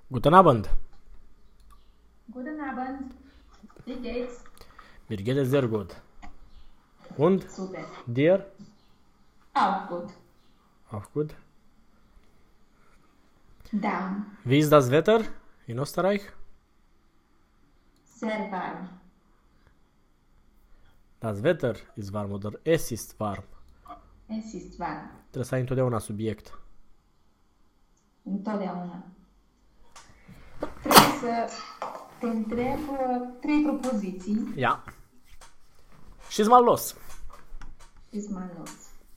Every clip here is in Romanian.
Guten Abend. Guten Abend. Wie geht's? Mir geht es sehr gut. Und Super. dir? Auch gut. Auch gut. Da. Wie ist das Wetter in Österreich? Sehr warm. Das Wetter ist warm oder es ist warm. Es ist warm. Trebuie să ai întotdeauna subiect. Întotdeauna. Trebuie să te întreb 3 propoziții. Ja. Schieß mal los. Ist mal los.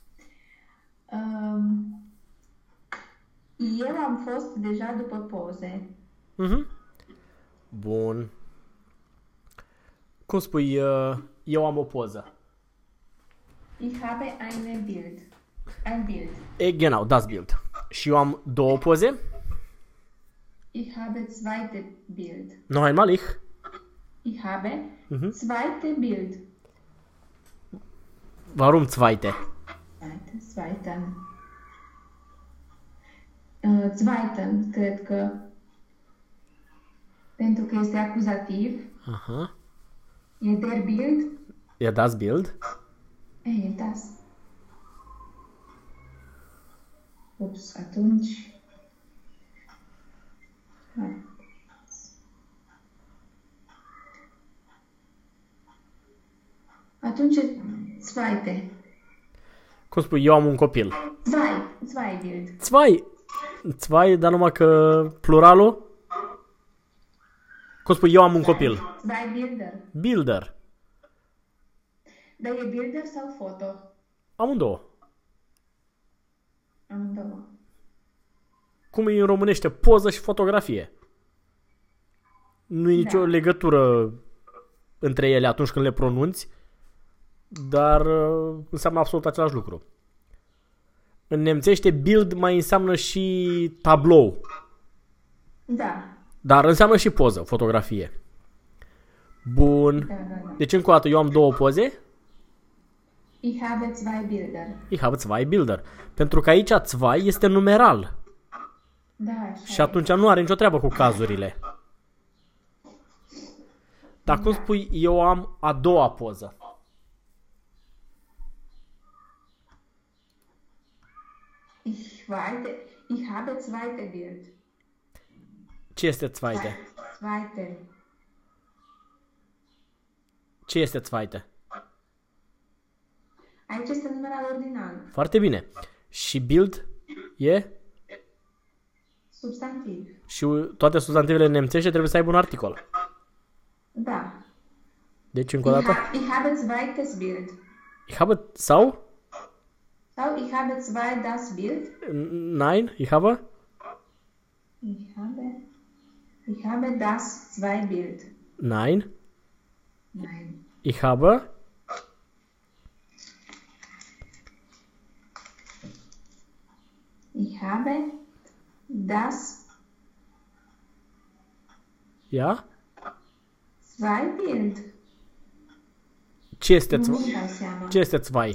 Eu am fost deja după poze. Mhm. Bun. Cum spui, eu am o poză? Ich habe eine Bild. Ein Bild. Genau, das Bild. Și eu am două poze. Ich habe zweite Bild. Noch einmal ich. Ich habe zweite Bild. Warum zweite? Zweiten. Zweiten, cred că. Pentru că este acuzativ. Aha. E der Bild. Ja, das Bild. E das. Ups, atunci. Hai. Atunci, zweite. Cum spui, eu am un copil? Zwei Bild. Zwei, dar numai că pluralul? Cum spui, eu am un copil? Zwei Bilder. Bilder. Dar e Bilder sau foto? Amândouă. Amândouă. Cum e în românește, poză și fotografie. Nu e nicio legătură între ele atunci când le pronunți, dar înseamnă absolut același lucru. În nemțește, bild mai înseamnă și tablou. Da. Dar înseamnă și poză, fotografie. Bun. Da. Deci încă o dată, eu am două poze. Ich habe zwei Bilder. Ich habe zwei Bilder. Pentru că aici zwei este numeral. Da, așa Și atunci nu are nicio treabă cu cazurile. Dar cum spui, eu am a doua poză? Ich habe zweite Bild. Ce este zweite? Zweite. Ce este zweite? Aici este numeral ordinal. Foarte bine. Și bild e? Substantiv. Și toate substantivele nemțește trebuie să aibă un articol. Da. Deci încă o dată. Ich habe zweites Bild. Ich habe sau? Sau ich habe zwei das Bild. Nein, ich habe? Ich habe das zwei Bild. Nein. Nein. Ich habe? Ich habe das Ja? zwei Bild. Ce este Nu-mi dau seama. Ce este zwei?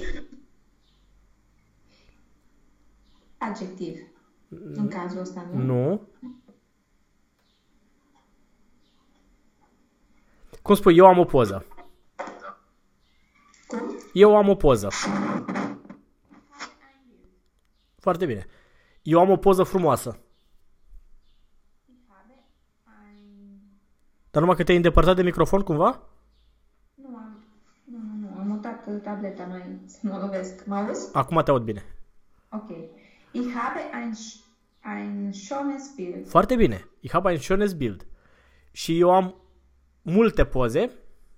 Adjectiv. În cazul ăsta, nu? Nu. Cum spui, eu am o poză. Cum? Eu am o poză. Foarte bine. Eu am o poză frumoasă. Dar numai că te-ai îndepărtat de microfon cumva? Nu, am mutat tableta mai să mă lovesc. Mă auzi? Acum te aud bine. Ok. Ich habe ein schönes Bild. Foarte bine. Ich habe ein schönes Bild. Și eu am multe poze.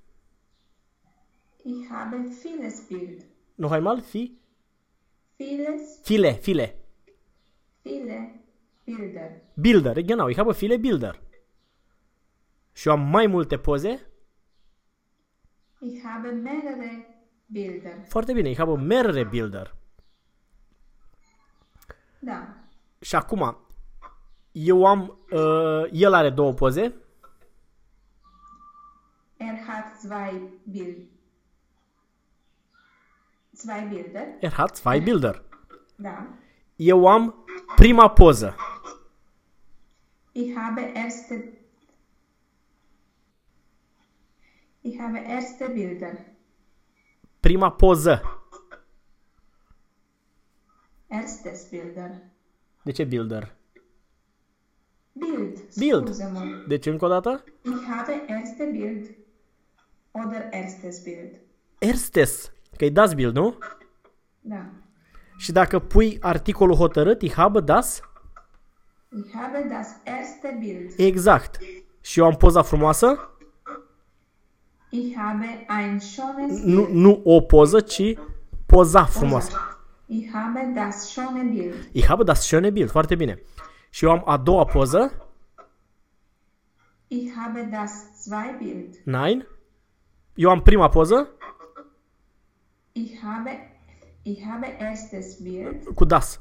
Ich habe vieles Bild. Noch einmal? Vieles, Viele viele Bilder. Bilder. Genau, ich habe viele Bilder. Și eu am mai multe poze. Ich habe mehrere Bilder. Foarte bine. Ich habe mehrere Bilder. Da. Și acum, eu am, el are două poze. Er hat zwei Bilder. Er hat zwei Bilder. Da. Eu am prima poză. Ich habe erste Bilder. Prima poză. Erstes Bilder. De ce builder? Bild. Bild. Deci încă o dată? Ich habe erste Bild. Oder erstes Bild. Erstes. Că-i das Bild, nu? Da. Și dacă pui articolul hotărât, ich habe das? Ich habe das erste Bild. Exact. Și eu am poza frumoasă? Ich habe ein schönes Bild. Nu o poză, ci poza frumoasă. Ich habe das schöne Bild. Ich habe das schöne Bild. Foarte bine. Și eu am a doua poză? Ich habe das zwei Bild. Nein. Eu am prima poză? Ich habe erstes Bild. Cu das.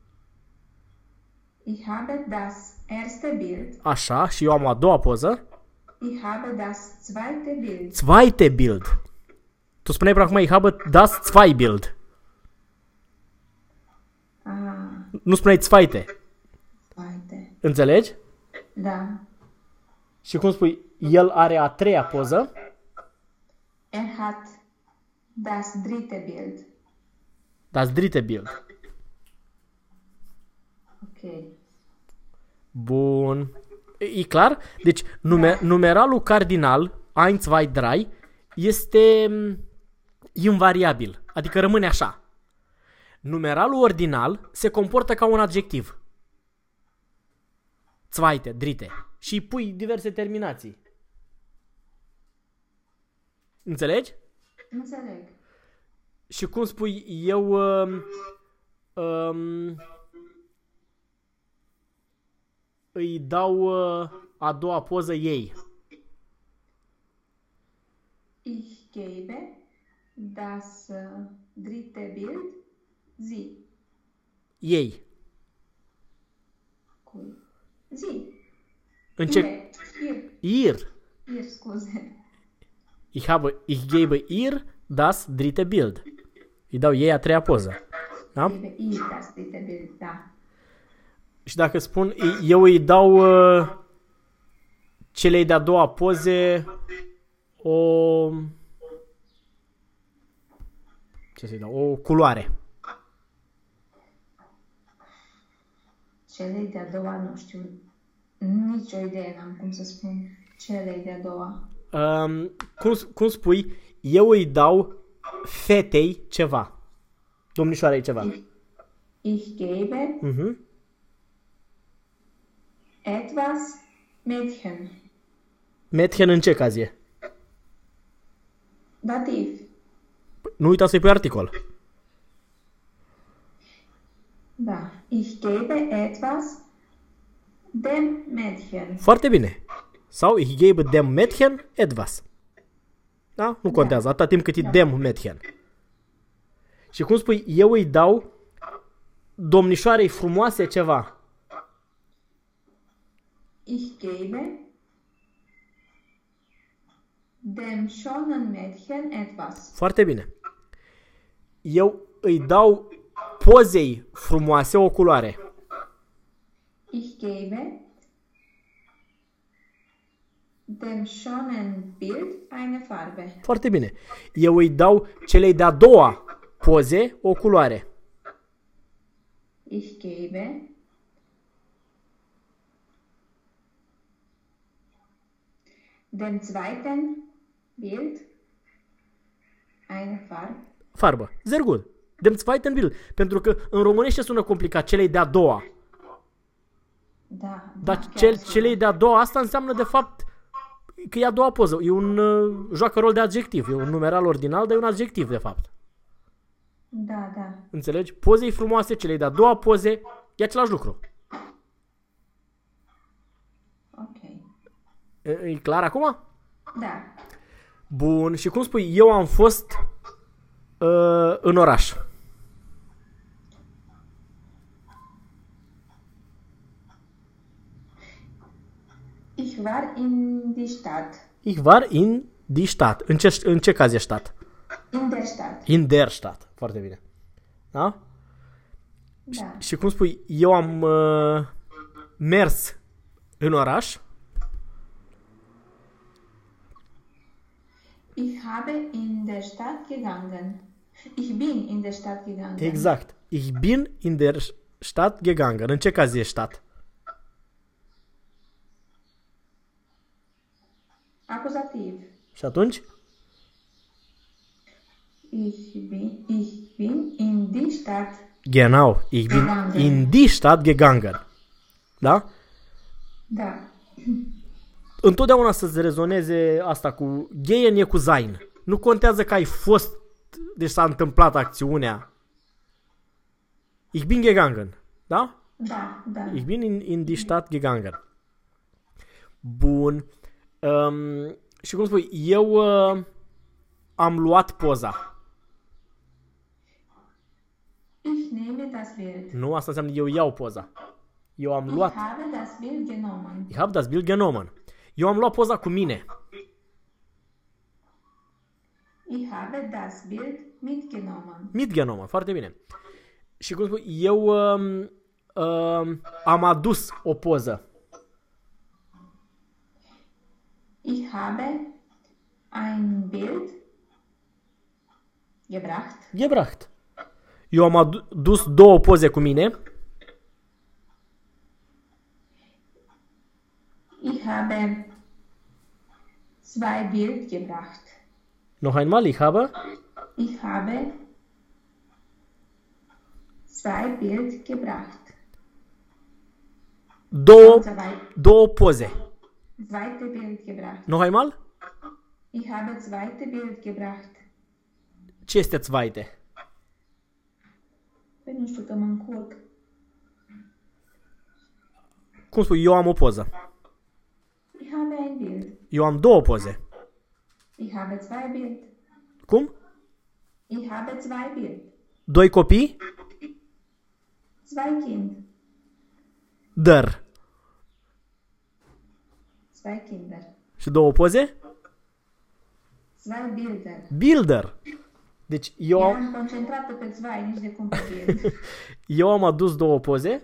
Ich habe das erste Bild. Așa. Și eu am a doua poză? Ich habe das zweite Bild. Zweite Bild. Tu spuneai până acum, ich habe das zwei Bild. Nu spuneai zweite. Zweite. Înțelegi? Da. Și cum spui, el are a treia poză? Er hat das dritte Bild. Das dritte Bild. Ok. Bun. E clar? Deci, numeralul cardinal, 1, 2, 3, este invariabil. Adică rămâne așa. Numeralul ordinal se comportă ca un adjectiv. Zweite, dritte. Și îi pui diverse terminații. Înțelegi? Înțeleg. Și cum spui, eu îi dau a doua poză ei. Ich gebe das dritte Bild sie. Ei. Cui? Sie. În ce? Ihr, Ir. scuze. Ich gebe ihr das dritte Bild. Îi dau ei a treia poză. Da? Gebe ihr das dritte Bild, da. Și dacă spun, eu îi dau celei de-a doua poze o... Ce să-i dau? O culoare. Celei de-a doua, nu știu, nicio idee n-am cum să spun. Celei de-a doua. Cum spui, eu îi dau fetei ceva. Domnișoarei ceva. Ich gebe etwas Mädchen. Mädchen în ce caz e? Dativ. Nu uita să-i pui articol. Da. Ich gebe etwas dem Mädchen. Foarte bine. Sau ich gebe dem Mädchen etwas. Da? Nu contează, atâta timp cât e dem Mädchen. Și cum spui, eu îi dau domnișoarei frumoase ceva. Ich gebe dem schönen Mädchen etwas. Foarte bine. Eu îi dau pozei frumoase o culoare. Ich gebe dem schönen Bild eine Farbe. Foarte bine. Eu îi dau celei de-a doua poze o culoare. Ich gebe dem zweiten Bild eine Farbe. Farbă. Sehr gut. Dem zweiten Bild. Pentru că în românește sună complicat celei de-a doua. Da. Dar chiar celei de-a doua, asta înseamnă de fapt că e a doua poză. E un joacă rol de adjectiv. E un numeral ordinal, dar e un adjectiv de fapt. Da, da. Înțelegi? Pozei frumoase, celei de-a doua poze, e același lucru. Ok. E clar acum? Da. Bun. Și cum spui, eu am fost în oraș. Ich war in die Stadt. Ich war in die Stadt. În ce caz e stat? In der Stadt. In der Stadt. Foarte bine. Da? Da. Și cum spui, eu am mers În oraș. Ich habe in der Stadt gegangen. Ich bin in der Stadt gegangen. Exact. Ich bin in der Stadt gegangen. În ce caz e Stadt? Acuzativ. Și atunci? Ich bin in die Stadt. Genau. Ich bin Gegangen. in die Stadt gegangen. Da? Da. Întotdeauna să-ți rezoneze asta cu gehen e cu sein. Nu contează că ai fost, deci s-a întâmplat acțiunea. Ich bin gegangen. Da? Da, da. Ich bin in die Stadt gegangen. Bun. Și cum spui, eu am luat poza. Ich nehme das Bild. Nu, asta înseamnă eu iau poza. Eu am luat. Ich habe das Bild genommen. Ich habe das Bild genommen. Eu am luat poza cu mine. Ich habe das Bild mitgenommen. Mitgenommen, foarte bine. Și cum spui, eu am adus o poză. Ich habe ein Bild gebracht. Gebracht. Eu am adus două poze cu mine. Ich habe zwei Bild gebracht. Noch einmal, ich habe zwei Bild gebracht. Două poze. Zweite Bild gebracht. Noch einmal? Ich habe zweite Bild gebracht. Ce este zweite? Păi nu știu că mă încurc. Cum spui, eu am o poză. Ich habe ein Bild. Eu am două poze. Ich habe zwei Bild. Cum? Ich habe zwei Bild. Doi copii? Zwei Kind. Der. Zwei Kinder. Și două poze? Zwei Bilder. Bilder. Deci eu Eram concentrată pe zwei, nici de cum pe bild. eu am adus două poze.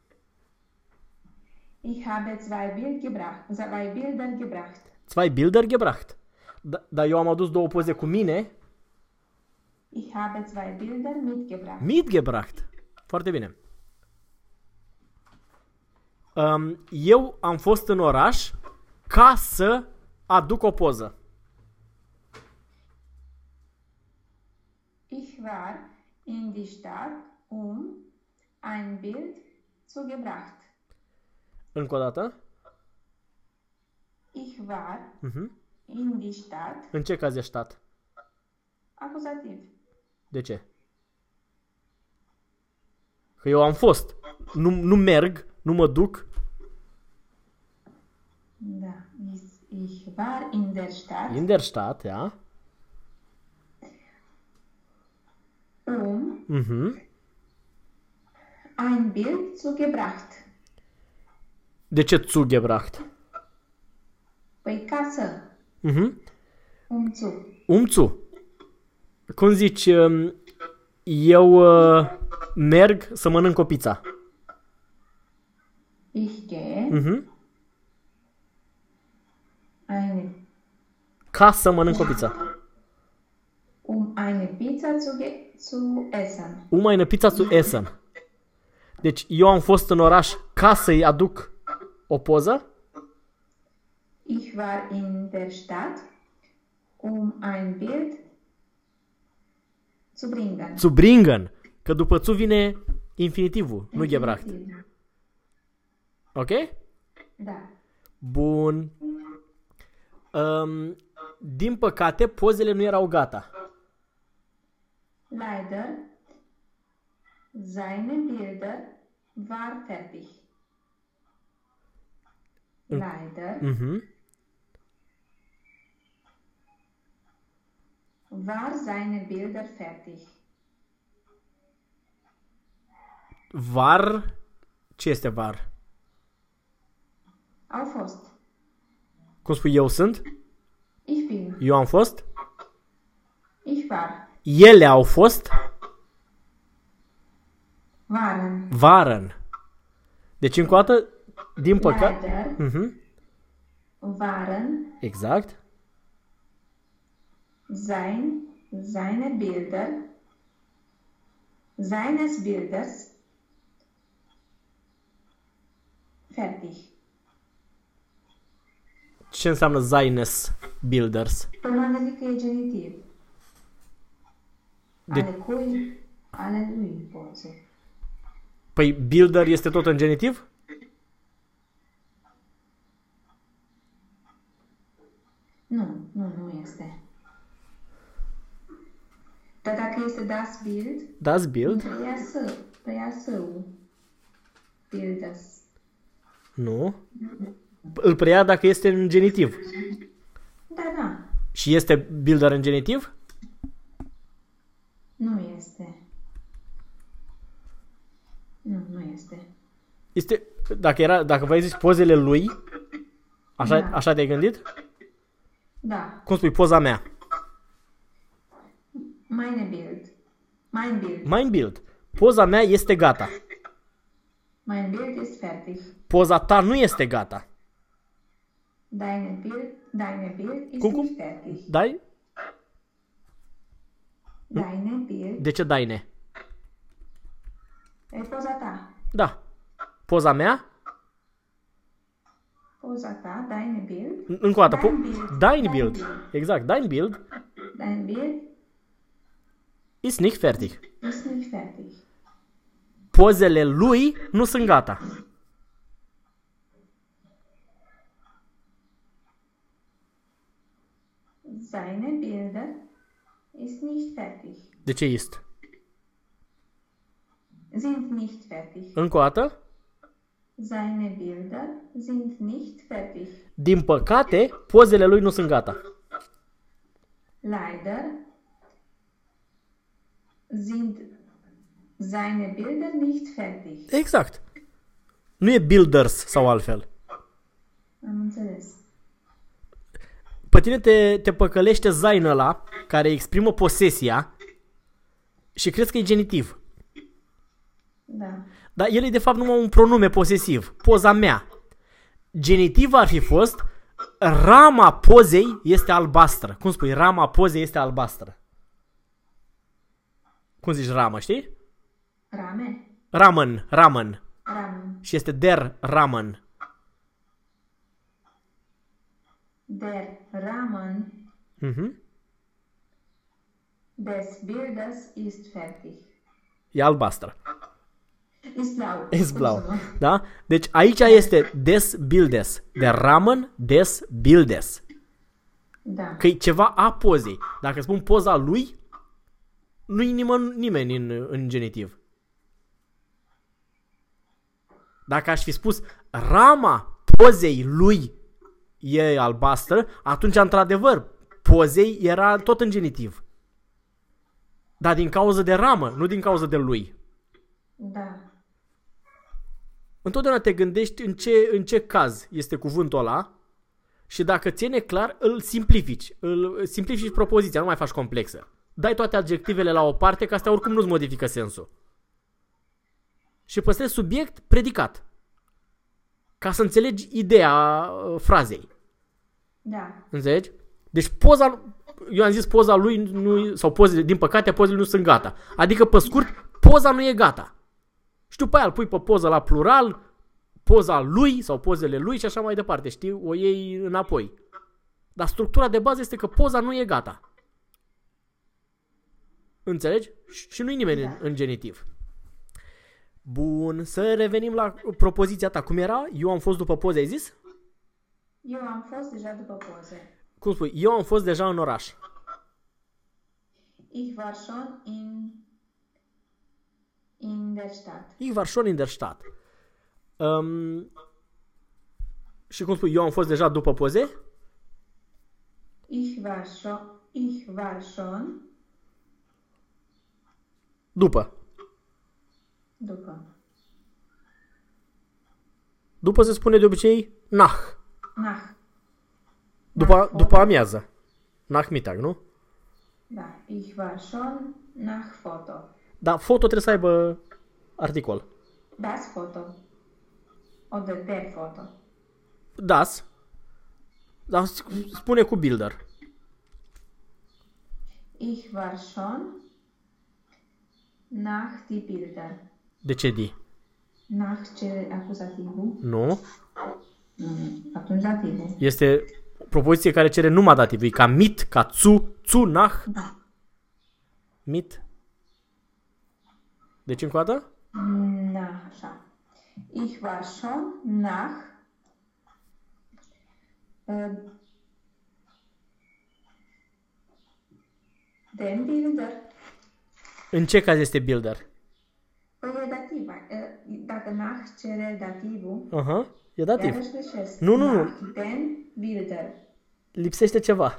Ich habe zwei Bild gebracht. Zwei Bilder gebracht. Zwei Bilder gebracht. Dar eu am adus două poze cu mine. Ich habe zwei Bilder mitgebracht. Mitgebracht. Foarte bine. Eu am fost în oraș ca să aduc o poză. Ich war in die Stadt, ein Bild zu gebracht. Încă o dată. Ich war in die Stadt. În ce caz e stat? Acuzativ. De ce? Că eu am fost. Nu merg, nu mă duc. Da. Ich war in der Stadt. In der Stadt, ja. Ein Bild zu gebracht. De ce zugebracht? Păi ca să. Umzu. Cum zici, eu merg să mănânc o pizza. Ich gehe. Ca să mănânc o pizza. Eine Pizza zu essen. Eine Pizza zu essen. Deci eu am fost în oraș ca să-i aduc o poză. Ich war in der Stadt, ein Bild zu bringen. Zu bringen. Că după zu vine infinitivul, nu gebracht. Ok? Da. Bun. Din păcate, pozele nu erau gata. Leider, seine Bilder war fertig. Leider war seine Bilder fertig. Var? Ce este var? Au fost. Cum spui, eu sunt? Ich bin. Eu am fost? Ich war. Ele au fost? Waren. Waren. Deci, încă o dată, Din păcate... Leider waren Exact. seines Bilders fertig. Ce înseamnă seines Bilders? Păi m-am gândit că e genitiv. De- Ale cui? Ale lui poze. Păi Bilder este tot în genitiv? Nu este. Dar dacă este das Bild, Das Bild? preia său. Bildes. Nu. Îl preia dacă este în genitiv. Da. Și este Bilder în genitiv? Nu este. Nu este. Este, dacă v-ai zis pozele lui, așa, Da. așa te-ai gândit? Da. Cum spui, poza mea? Mein Bild. Mein Bild. Poza mea este gata. Mein Bild ist fertig. Poza ta nu este gata. Deine Bild ist Cum? nicht fertig. Dai? Deine Bild. De ce daine? E poza ta. Da. Poza mea? Poza ta, deine Bild. Încă o dată. Dein Bild. Dein Bild. Exact. Dein Bild Dein Bild ist nicht fertig. ist nicht fertig. Pozele lui nu sunt gata. Seine Bilder ist nicht fertig. De ce ist? Sind nicht fertig. Încă o dată. Seine Bilder sind nicht fertig. Din păcate, pozele lui nu sunt gata. Leider sind seine Bilder nicht fertig. Exact. Nu e Bilders sau altfel. Am înțeles. Pe tine te păcălește zain ăla care exprimă posesia și crezi că e genitiv. Da. Dar el e de fapt numai un pronume posesiv. Poza mea. Genitiv ar fi fost rama pozei este albastră. Cum spui? Rama pozei este albastră. Cum zici ramă, știi? Ramen. Ramen. Ramen. Și este der Ramen. Der Rahmen des Bildes ist fertig. E albastră. Ist blau. Ist blau. Da? Deci aici este des Bildes. Der Rahmen des Bildes. Da. Că e ceva a pozei. Dacă spun poza lui, nu-i nimeni în genitiv. Dacă aș fi spus rama pozei lui e albastră, atunci, într-adevăr, pozei era tot în genitiv. Dar din cauza de ramă, nu din cauza de lui. Da. Întotdeauna te gândești în ce caz este cuvântul ăla și dacă ți-e neclar, îl simplifici propoziția, nu mai faci complexă. Dai toate adjectivele la o parte, că astea oricum nu-ți modifică sensul. Și păstrezi subiect, predicat. Ca să înțelegi ideea frazei. Da. Înțelegi? Deci eu am zis poza lui nu, sau pozele, din păcate pozele nu sunt gata. Adică pe scurt, poza nu e gata. Și după aia îl pui pe poză la plural, poza lui sau pozele lui și așa mai departe, știi? O iei înapoi. Dar structura de bază este că poza nu e gata. Înțelegi? Și nu-i nimeni în genitiv. Bun, să revenim la propoziția ta. Cum era? Eu am fost după poze, ai zis? Eu am fost deja după poze. Cum spui? Eu am fost deja în oraș. Ich war schon in der Stadt. Ich war schon in der Stadt. Și cum spui? Eu am fost deja după poze? Ich war schon După. după. După se spune de obicei nach. Nach. După amiază. Nachmittag, nu? Da. Ich war schon nach Foto. Dar foto trebuie să aibă articol. Das Foto. Oder der Foto. Das. Dar spune cu Bilder. Ich war schon nach die Bilder. De ce di? Nach cere acuzativul. Nu. Atunci dativul. Este o propoziție care cere numai dativul. E ca mit, ca zu, nach. Da. Mit. Deci încă o dată? Na, așa. Ich war schon nach den Bilder. În ce caz este Bilder? Păi e dativa. Dacă nach cere dativul, Aha, e dativ. iarăși greșesc. Nu. Nach den Bilder. Lipsește ceva.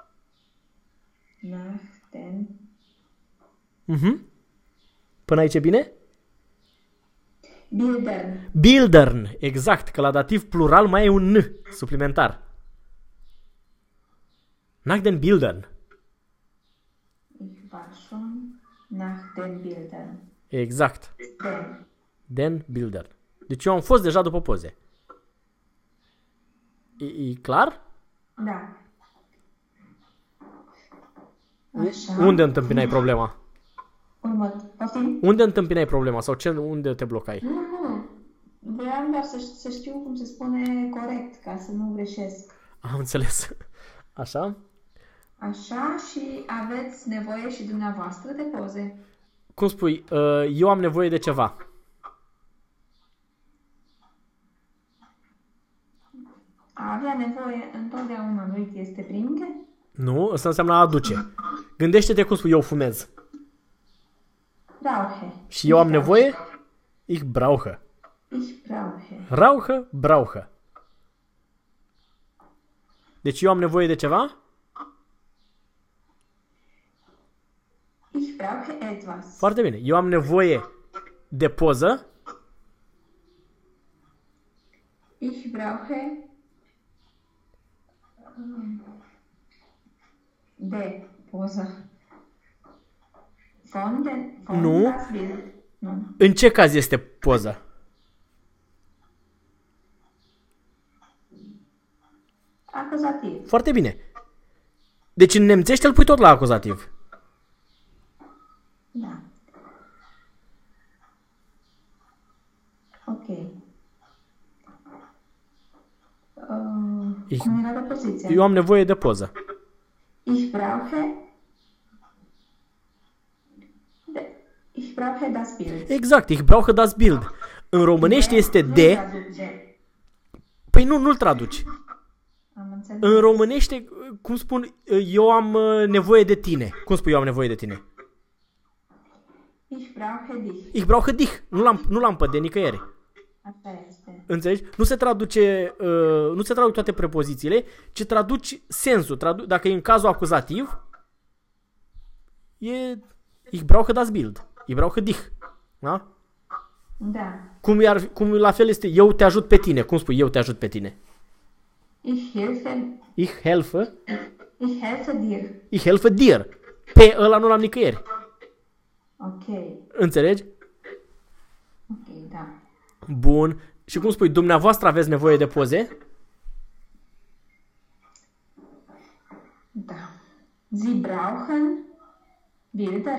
Nach den... Până aici e bine? Bildern. Bildern, exact, că la dativ plural mai e un N suplimentar. Nach den Bildern. Ich war schon nach den Bildern. Exact. Den. Den Bildern. Deci eu am fost deja după poze. E clar? Da. Așa. Unde întâmpinai problema? Poftim? Unde întâmpinai problema? Sau unde te blocai? Nu. Vreau doar să știu cum se spune corect, ca să nu greșesc. Am înțeles. Așa? Așa, și aveți nevoie și dumneavoastră de poze. Cum spui? Eu am nevoie de ceva. A avea nevoie întotdeauna nu este bringe? Nu? Asta înseamnă a aduce. Gândește-te cum spui, eu fumez. Brauche. Și eu am nevoie? Ich brauche. Ich brauche. Rauche, brauche. Deci eu am nevoie de ceva? Ich brauche etwas. Foarte bine. Eu am nevoie de poză. Ich brauche de poză. Von Nu. das Bild. Nu. În ce caz este poză? Acuzativ. Foarte bine. Deci în nemțește îl pui tot la acuzativ. Da. Ok. Cum era de poziția? Eu am nevoie de poză. Ich brauche das Bild. Exact, ich brauche das Bild. În românește este de. Păi nu-l traduci. Am înțeles. În românește, cum spun, eu am nevoie de tine. Cum spui eu am nevoie de tine? Ich brauche dich. Ich brauche dich. Nu l-am pe de nicăieri. Așa este. Înțelegi? Nu se traduce, nu se traduc toate prepozițiile, ci traduci sensul. Dacă e în cazul acuzativ, e ich brauche das Bild. Ich brauche dich. Da? Da. Cum la fel este eu te ajut pe tine. Cum spui eu te ajut pe tine? Ich helfe. Ich helfe. Ich helfe dir. Ich helfe dir. Pe ăla nu l-am nicăieri. Ok. Înțelegi? Ok, da. Bun. Și cum spui, dumneavoastră aveți nevoie de poze? Da. Sie brauchen Bilder.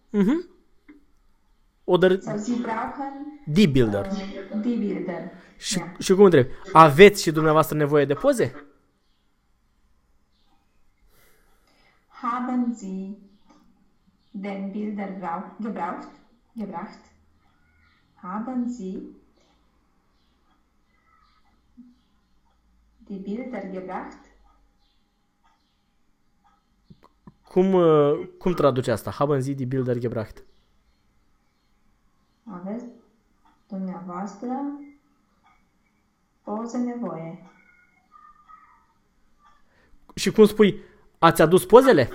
Oder Sau Sie brauchen die Bilder. die Bilder. Și cum întreb? Aveți și dumneavoastră nevoie de poze? Haben Sie den Bilder gebracht? Haben Sie die Bilder gebracht? Cum traduce asta? Haben Sie die Bilder gebracht? Aveți dumneavoastră poze nevoie. Și cum spui, ați adus pozele?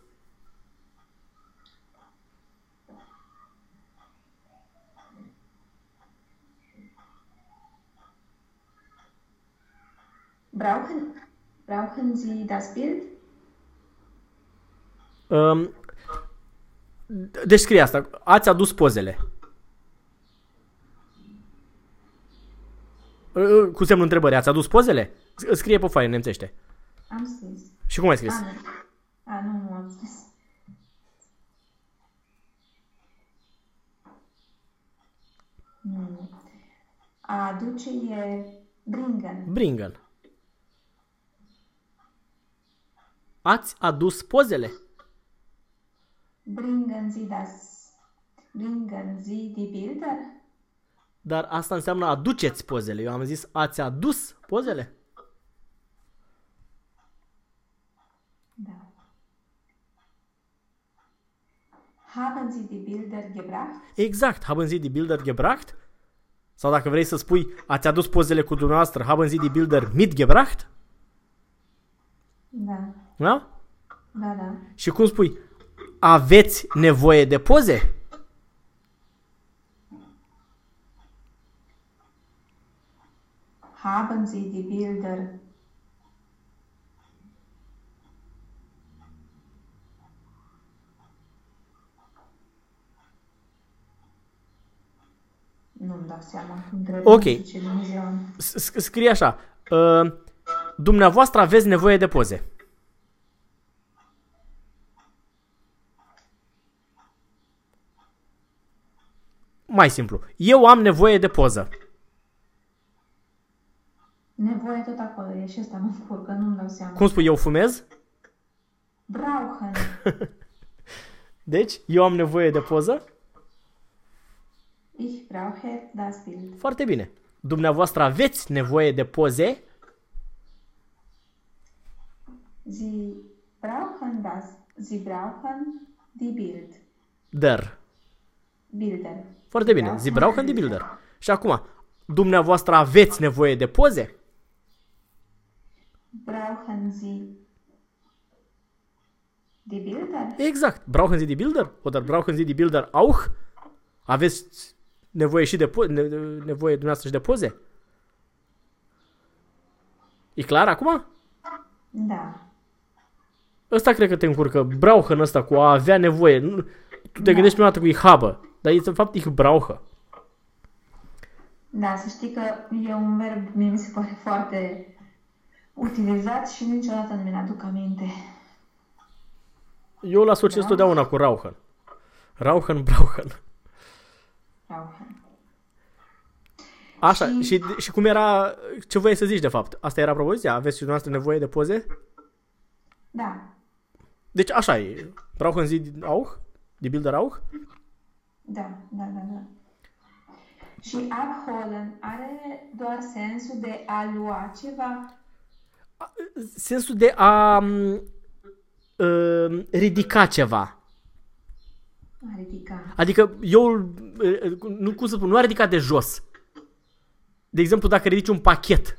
Brauchen Sie das Bild? Deci scrie asta, ați adus pozele. Cu semnul întrebării. Ați adus pozele? Scrie pe foaie în nemțește. Am scris. Și cum ai scris? Nu am scris. Nu. A aduce e bringen. Bringen. Ați adus pozele? Bringen Sie die Bilder? Dar asta înseamnă aduceți pozele. Eu am zis ați adus pozele? Da. Haben Sie die Bilder gebracht? Exact. Haben Sie die Bilder gebracht? Sau dacă vrei să spui ați adus pozele cu dumneavoastră, haben Sie die Bilder mitgebracht? Da. Da? Da. Și cum spui? Aveți nevoie de poze? Haben Sie die Bilder? Nu-mi dau seama. Ok. Scrie așa. Dumneavoastră aveți nevoie de poze. Mai simplu. Eu am nevoie de poză. Nevoie tot acolo. E și ăsta mă încurcă. Nu-mi dau seama. Cum spui? Eu fumez? Brauchen. Deci, eu am nevoie de poză? Ich brauche das Bild. Foarte bine. Dumneavoastră aveți nevoie de poze? Sie brauchen das. Sie brauchen die Bild. Bilder. Foarte bine. Sie brauchen die Bilder. Și acum, dumneavoastră aveți nevoie de poze? Brauchen Sie die Bilder? Exact. Brauchen Sie die Bilder? Oder brauchen Sie die Bilder auch? Aveți nevoie și de nevoie dumneavoastră și de poze? E clar acum? Da. Ăsta cred că te încurcă. Brauchen ăsta cu a avea nevoie. Tu te gândești prima dată cu ich habe. Dar este în fapt ich brauche. Da, să știi că e un verb, mie mi se pare foarte utilizat și niciodată nu mi-l aduc aminte. Eu îl asociez totdeauna cu rauchen. Rauchen, brauchen. Brauchen. Așa, și cum era, ce voiai să zici de fapt? Asta era propoziția? Aveți și dumneavoastră nevoie de poze? Da. Deci așa e. Brauchen Sie auch? Die Bilder auch? Da. Și abholen are doar sensul de a lua ceva? Sensul de a ridica ceva. A ridica. Adică eu, nu cum să spun, nu a ridicat de jos. De exemplu, dacă ridici un pachet.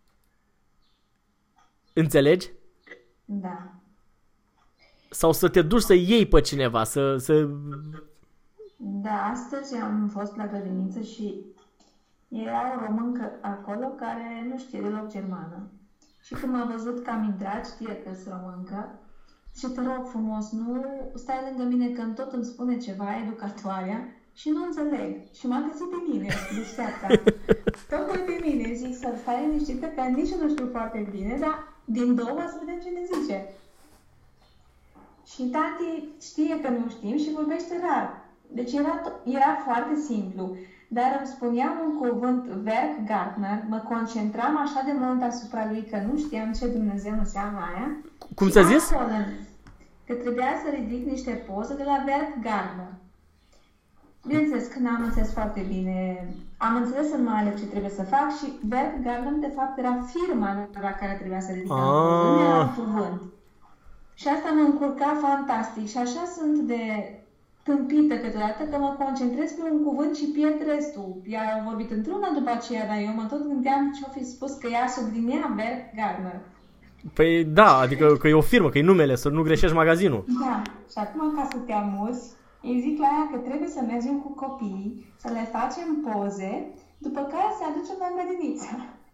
Înțelegi? Da. Sau să te duci să iei pe cineva, să... Da, astăzi am fost la grădiniță și era o româncă acolo care nu știe deloc germană. Și când m-a văzut că am intrat, știe că sunt româncă, și te rog frumos, nu stai lângă mine că tot îmi spune ceva educatoarea și nu înțeleg. Și m-a găsit pe mine, deșteapta. Tocmai pe mine, zic să stai liniștită, că nici nu știu foarte bine, dar din două să vedem ce ne zice. Și tati știe că nu știm și vorbește rar. Deci era foarte simplu, dar îmi spuneam un cuvânt Werkgartner, mă concentram așa de mult asupra lui că nu știam ce Dumnezeu înseamnă aia. Cum ți-a zis? Că trebuia să ridic niște poze de la Werkgartner. Bineînțeles că n-am înțeles foarte bine, am înțeles în mare ce trebuie să fac și Werkgartner de fapt era firma la care trebuia să ridicăm poze, nu era un cuvânt. Și asta mă încurca fantastic și așa sunt de tâmpită câteodată că mă concentrez pe un cuvânt și pierd restul. Ea a vorbit într-una după aceea, dar eu mă tot gândeam ce-o fi spus că ea sublinea Werkgartner. Păi da, adică că e o firmă, că e numele, să nu greșești magazinul. Da, și acum ca să te amuzi, îi zic la ea că trebuie să mergem cu copiii, să le facem poze, după care să aducem la grădiniță.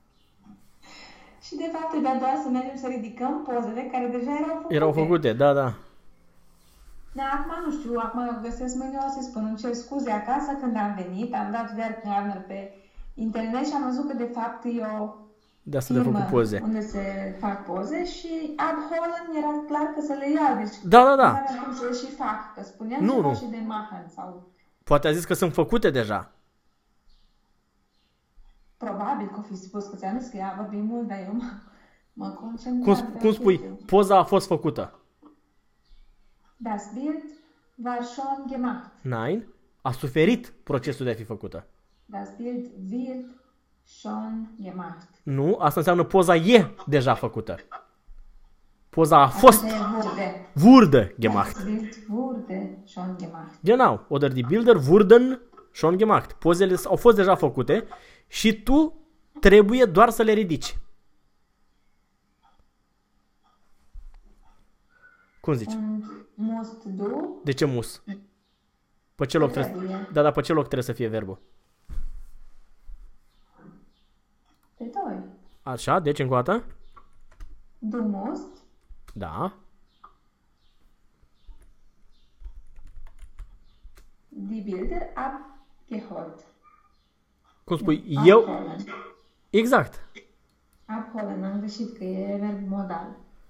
Și de fapt trebuia doar să mergem să ridicăm pozele care deja erau făcute. Erau făcute, da. Da, acum nu știu, acum găsesc mâine o să spun, îmi cer scuze acasă când am venit, am dat Werkgartner pe internet și am văzut că de fapt e o De asta de firmă făcut poze. unde se fac poze și Abholen era clar că să le ia. Deci Da, nu avea cum să le și fac, că spuneam Nu, ceva nu. și de Machen sau Poate a zis că sunt făcute deja. probabil că o fi spus că ți-am zis că ea vorbi mult, dar eu mă concentrat pe Cum spui? chestii. Poza a fost făcută. Das Bild war schon gemacht. Nein. A suferit procesul de a fi făcută. Das Bild wird schon gemacht. Nu, asta înseamnă poza e deja făcută. Poza a fost wurde gemacht. Das Bild wurde schon gemacht. Genau. Oder die Bilder wurden schon gemacht. Pozele au fost deja făcute și tu trebuie doar să le ridici. Cum zici? Und musst du De ce mus? Pe ce loc trebuie? Da, pe ce loc trebuie să fie verbul? pe doi. Așa, deci încă o dată? Du musst Da. die Bilder abgeholt. Cum spui? Eu? Abholen. Exact. Abholen, am greșit că e verb modal.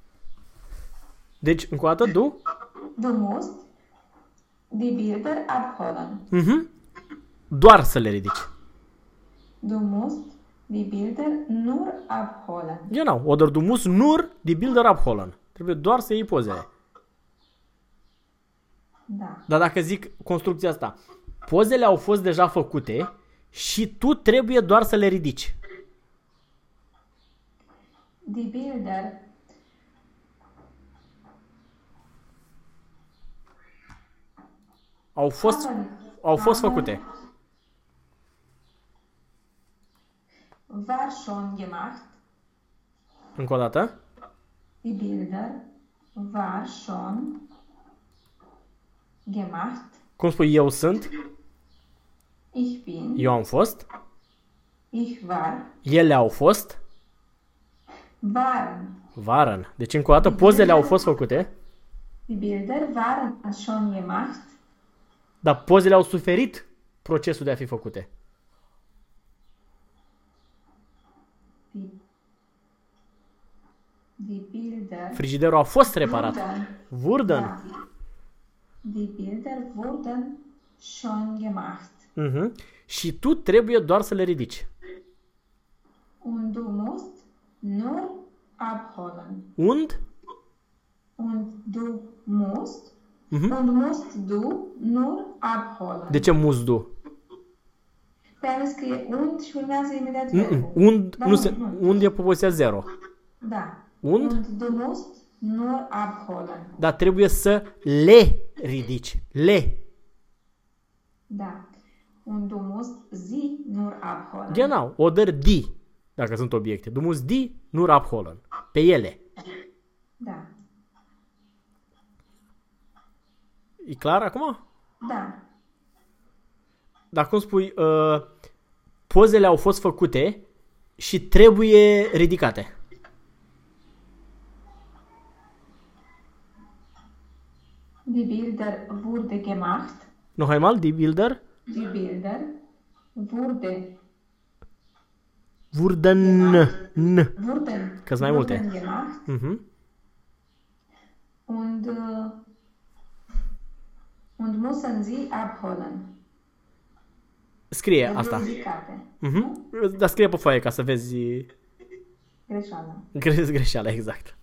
Deci, încă o dată, du? Du musst die Bilder abholen. Mhm. Doar să le ridici. Du musst die Bilder nur abholen. Genau. Oder du musst nur die Bilder abholen. Trebuie doar să iei pozele. Da. Dar dacă zic construcția asta, pozele au fost deja făcute și tu trebuie doar să le ridici. Die Bilder Au fost făcute. war schon gemacht. Încă o dată. Die Bilder war schon gemacht. Cum spui eu sunt? Ich bin. Eu am fost. Ich war. Ele au fost. Waren. Waren. Deci încă o dată pozele au fost făcute. Die Bilder waren schon gemacht. Dar pozele au suferit procesul de a fi făcute. Die Bilder Frigiderul a fost reparat. Wurden. Da. Die Bilder wurden schon gemacht. Mhm. Și tu trebuie doar să le ridici. Und du musst nur abholen. Und? Und du musst. Mhm. Und musst du nur abholen. De ce musst du? Pe aia scrie und și urmează imediat verbul. Und, Da, nu se, nu. und e propoziția 0. Da. Und? du musst nur abholen. Dar trebuie să le ridici. Le. Da. Und du musst sie nur abholen. Genau. Oder die. Dacă sunt obiecte. Du musst die nur abholen. Pe ele. Da. E clar acum? Da. Dar cum spui, pozele au fost făcute și trebuie ridicate. Die Bilder wurde gemacht. Noch einmal, die Bilder Die Bilder wurde wurden. wurden Că-s mai multe. wurden gemacht. Mhm. Und müssen sie abholen. Scrie asta. Ridicate. Mhm. Dar scrie pe foaie ca să vezi Greșeală. greșeala, exact.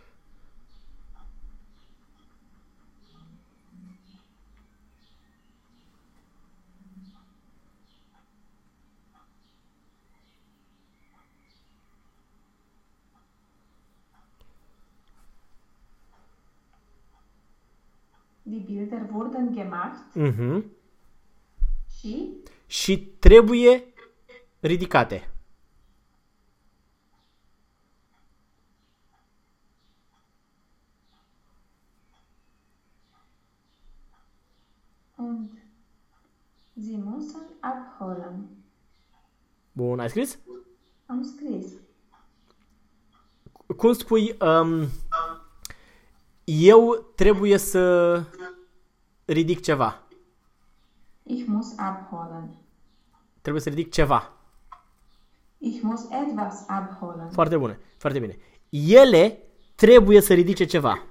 Die Bilder wurden gemacht. Mhm. Și trebuie ridicate. und sie müssen abholen. Bun, ai scris? Am scris. Cum spui, eu trebuie să ridic ceva. Ich muss abholen. Trebuie să ridic ceva. Ich muss etwas abholen. Foarte bune, foarte bine. Ele trebuie să ridice ceva.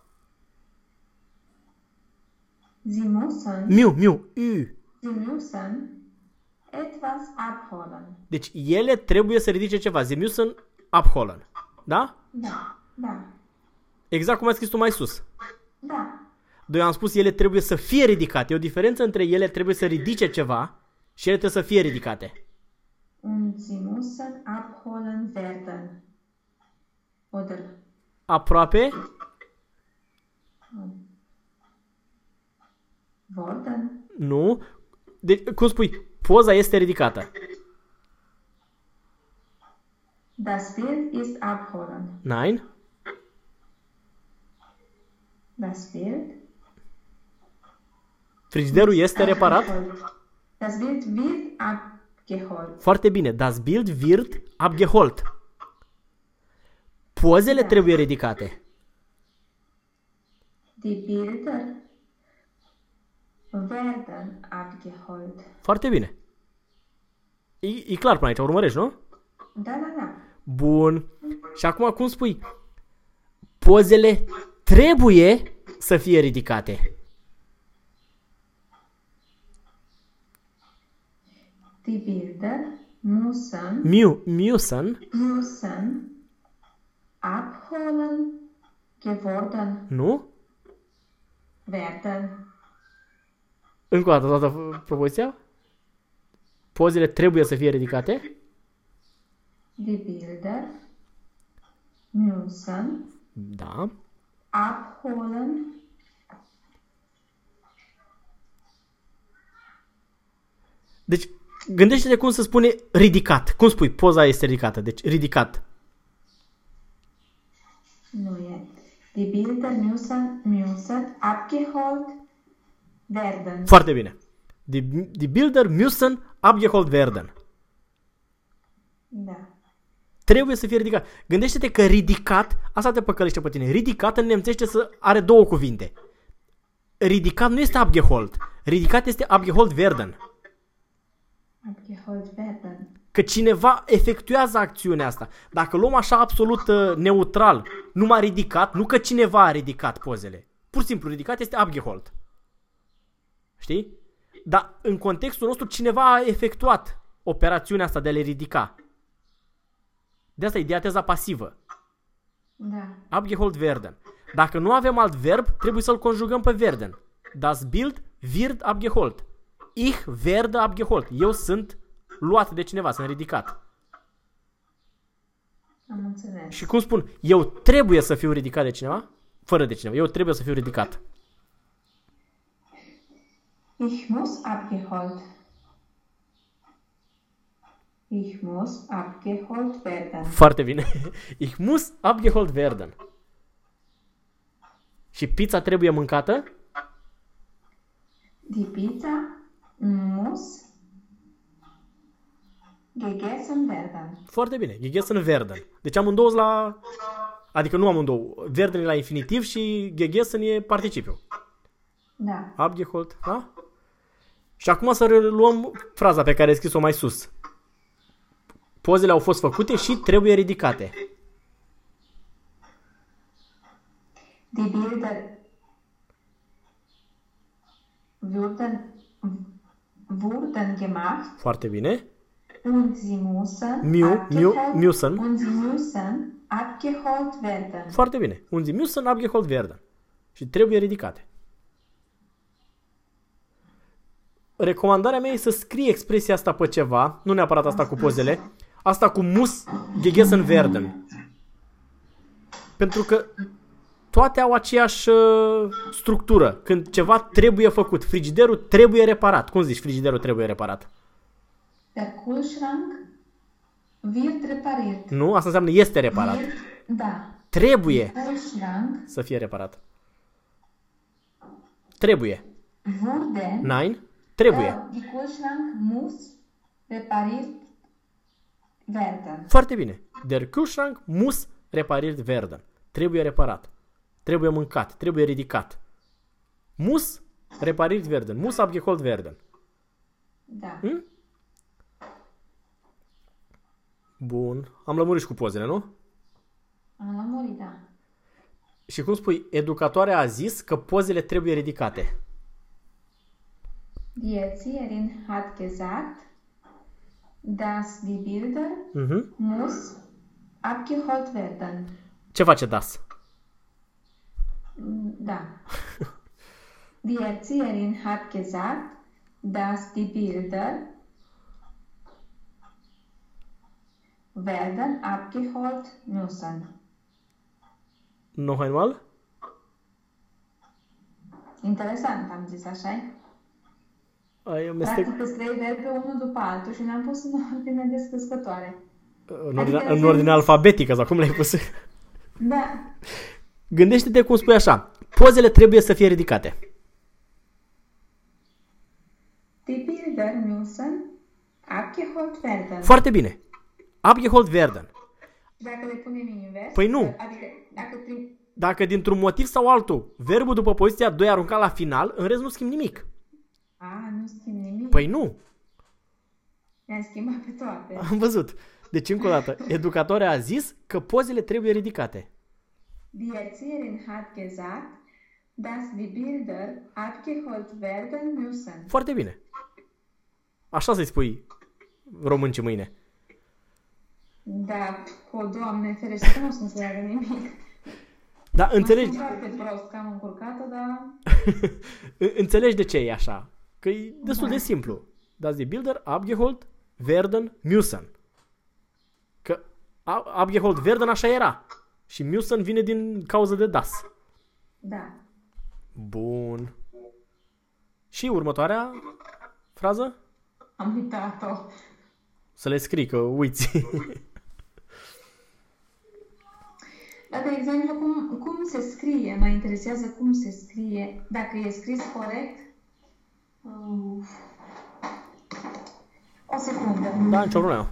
Sie müssen, Ü. Sie müssen etwas abholen. Deci ele trebuie să ridice ceva. Sie müssen abholen. Da? Da, da, Exact cum ai scris tu mai sus. da. Doi am spus ele trebuie să fie ridicate. E o diferență între ele trebuie să ridice ceva și ele trebuie să fie ridicate. Und sie müssen abholen werden. Oder Aproape. worden. Nu. Deci, cum spui? Poza este ridicată. Das Bild ist abholen. Nein. Das Bild Frigiderul este reparat. Das Bild wird abgeholt. Foarte bine. Das Bild wird abgeholt. Pozele trebuie ridicate. Die Bilder werden abgeholt. Foarte bine. E clar până aici, urmărești, nu? Da, da, da. Bun. Și acum cum spui? Pozele trebuie să fie ridicate. Die Bilder müssen Müssen, abholen geworden nu? werden. Încă o dată, toată propoziția? Pozele trebuie să fie ridicate? Die Bilder müssen Da. abholen Deci, gândește-te cum se spune ridicat. Cum spui? Poza este ridicată. Deci, ridicat. nu e. Die Bilder müssen abgeholt werden. Foarte bine. Die Bilder müssen abgeholt werden. Da. Trebuie să fie ridicat. Gândește-te că ridicat, asta te păcălește pe tine. Ridicat în nemțește are două cuvinte. Ridicat nu este abgeholt. Ridicat este abgeholt werden. Abgeholt werden. Că cineva efectuează acțiunea asta. Dacă luăm așa absolut neutral, numai ridicat, nu că cineva a ridicat pozele. Pur și simplu, ridicat este abgeholt. Știi? Dar în contextul nostru cineva a efectuat operațiunea asta de a le ridica. De asta e diateza pasivă. Da. Abgeholt werden. Dacă nu avem alt verb, trebuie să-l conjugăm pe werden. Das Bild wird abgeholt. Ich werde abgeholt. Eu sunt luat de cineva, sunt ridicat. Am înțeles. Și cum spun, eu trebuie să fiu ridicat de cineva? Fără de cineva. Eu trebuie să fiu ridicat. Ich muss abgeholt. Ich muss abgeholt werden. Foarte bine. Ich muss abgeholt werden. Și pizza trebuie mâncată? Die Pizza muss gegessen werden. Foarte bine. Gegessen werden. Deci amândouă la... Adică nu amândouă. Werden e la infinitiv și gegessen e participiu. Da. Abgeholt, da? Și acum să reluăm fraza pe care ai scris-o mai sus. Pozele au fost făcute și trebuie ridicate. Die Bilder wurden gemacht Foarte bine. und sie müssen Müssen. und sie müssen abgeholt werden. Foarte bine. Und sie müssen abgeholt werden. Și trebuie ridicate. Recomandarea mea e să scrii expresia asta pe ceva, nu neapărat asta cu pozele, asta cu muss gegessen werden. Pentru că toate au aceeași structură. Când ceva trebuie făcut, frigiderul trebuie reparat. Cum zici, frigiderul trebuie reparat? Der Kühlschrank wird repariert. Nu? Asta înseamnă este reparat. Da. Trebuie Kühlschrank să fie reparat. Trebuie. wurde. Nein? Trebuie. Die Kühlschrank muss repariert werden. Foarte bine. Der Kühlschrank muss repariert werden. Trebuie reparat. Trebuie mâncat. Trebuie ridicat. Muss repariert werden. Muss abgeholt werden. Da. Hm? Bun. Am lămurit și cu pozele, nu? Am lămurit, da. Și cum spui, educatoarea a zis că pozele trebuie ridicate. Die Erzieherin hat gesagt, dass die Bilder muss abgeholt werden. Ce face das? Da. Die Erzieherin hat gesagt, dass die Bilder werden abgeholt müssen. Noch einmal? Interesant, am zis așa. Ai amestec... Practic îți trei verbe unul după altul și ne-am pus în ordine descrescătoare. În ordine alfabetică, sau cum le-ai pus? Da. Gândește-te cum spui așa. Pozele trebuie să fie ridicate. Die Bilder müssen abgeholt werden. Foarte bine. Abgeholt werden. Dacă le punem invers... Păi nu. Adică Dacă dintr-un motiv sau altul, verbul după poziția 2 aruncat la final, în rest nu schimb nimic. Nu schimb nimic. Păi nu. Ne-am schimbat pe toate. Am văzut. Deci, încă o dată, educatoarea a zis că pozele trebuie ridicate. Die Erzieherin hat gesagt, dass die Bilder abgeholt werden müssen. Foarte bine. Așa să-i spui românci mâine. Da, o Doamne ferește că nu o să înțeleagă nimic. Da, înțelegi... Mă foarte prost că am încurcat-o, dar... Înțelegi de ce e așa. Că e destul de simplu. Das die Bilder abgeholt werden müssen. Că abgeholt werden așa era. Și müssen vine din cauză de das. Da. Bun. Și următoarea frază? Am uitat-o. Să le scrii, că uiți. Dar, de exemplu, cum se scrie? Mă interesează cum se scrie. Dacă e scris corect... O secundă. Da, nicio problemă.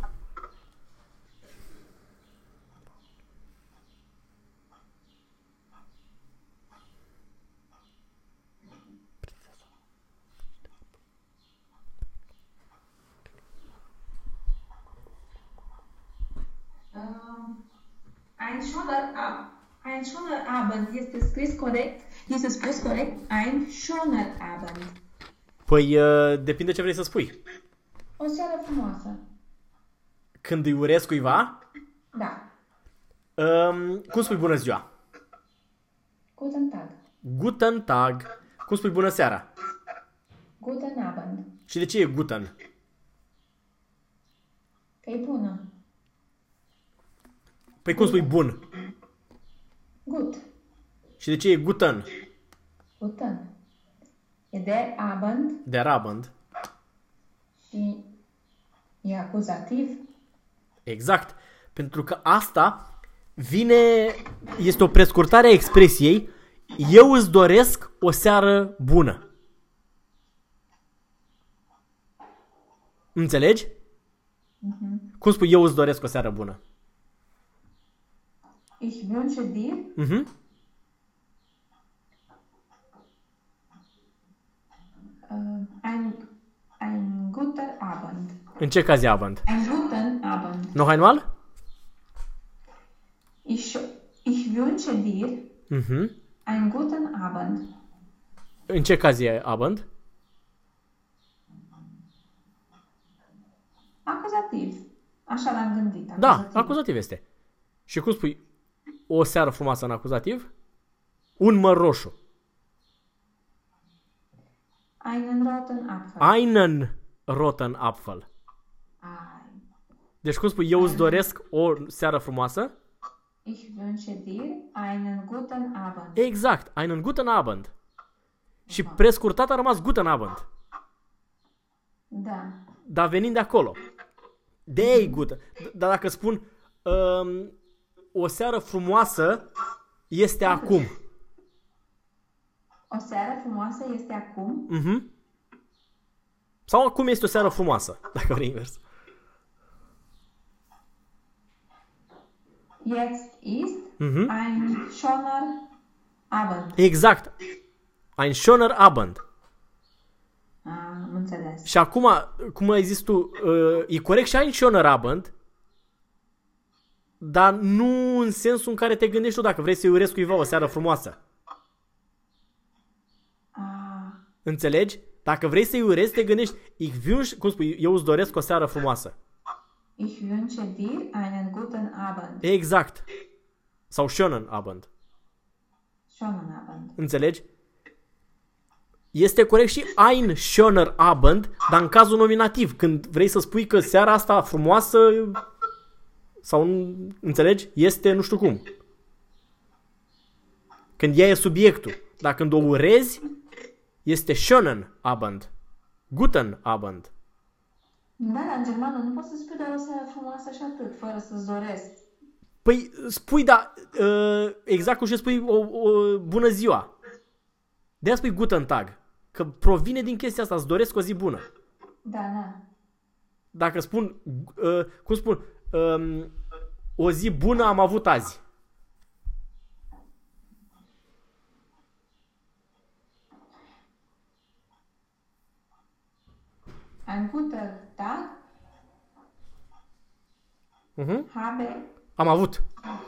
Ein schöner Abend este scris corect, este spus corect, ein schöner Abend. Păi, depinde ce vrei să spui. O seară frumoasă. Când îi urez cuiva, Da. cum spui bună ziua? Guten Tag. Guten Tag. Cum spui bună seara? Guten Abend. Și de ce e guten? Că e bună. Păi cum spui bun? Gut. Și de ce e guten? Guten. E der Abend Der Abend. și e acuzativ. Exact. Pentru că asta este o prescurtare a expresiei eu îți doresc o seară bună. Înțelegi? Cum spui eu îți doresc o seară bună? Ich wünsche dir ein guten Abend. În ce caz e Abend? Ein guten Abend. Noch einmal? Ich wünsche dir einen guten Abend. În ce caz e Abend? Acuzativ. Așa l-am gândit. Da, acuzativ este. Și cum spui o seară frumoasă în acuzativ? Un măr roșu. Einen roten Apfel. Einen roten Apfel. Deci cum spui eu îți doresc o seară frumoasă? Ich wünsche dir einen guten Abend. Exact, einen guten Abend. Și prescurtat a rămas guten Abend. Da. Dar venind de acolo. De guten. Dar dacă spun o seară frumoasă este acum. O seară frumoasă este acum? Sau acum este o seară frumoasă, dacă vrei invers. Jetzt ist ein schöner Abend. Exact. Ein schöner Abend. Am înțeles. Și acum, cum ai zis tu, e corect și ein schöner Abend, Dar nu în sensul în care te gândești tu dacă vrei să-i urezi cuiva o seară frumoasă. Înțelegi? Dacă vrei să-i urezi, te gândești, cum spui, eu îți doresc o seară frumoasă. Ich wünsche dir einen guten Abend. Exact. Sau schönen Abend. Schönen Abend. Înțelegi? Este corect și ein schöner Abend, dar în cazul nominativ, când vrei să spui că seara asta frumoasă sau, înțelegi, este nu știu cum. Când ea e subiectul. Dar când o urezi, este schönen Abend. Guten Abend. Da, dar în germană nu poți să spui doar o seară frumoasă și atât, fără să-ți doresc. Păi spui, da, exact cum și spui o bună ziua. De-aia spui Guten Tag. Că provine din chestia asta, îți doresc o zi bună. Da. Dacă spun, cum spun, o zi bună am avut azi. Ein guter Tag Am avut.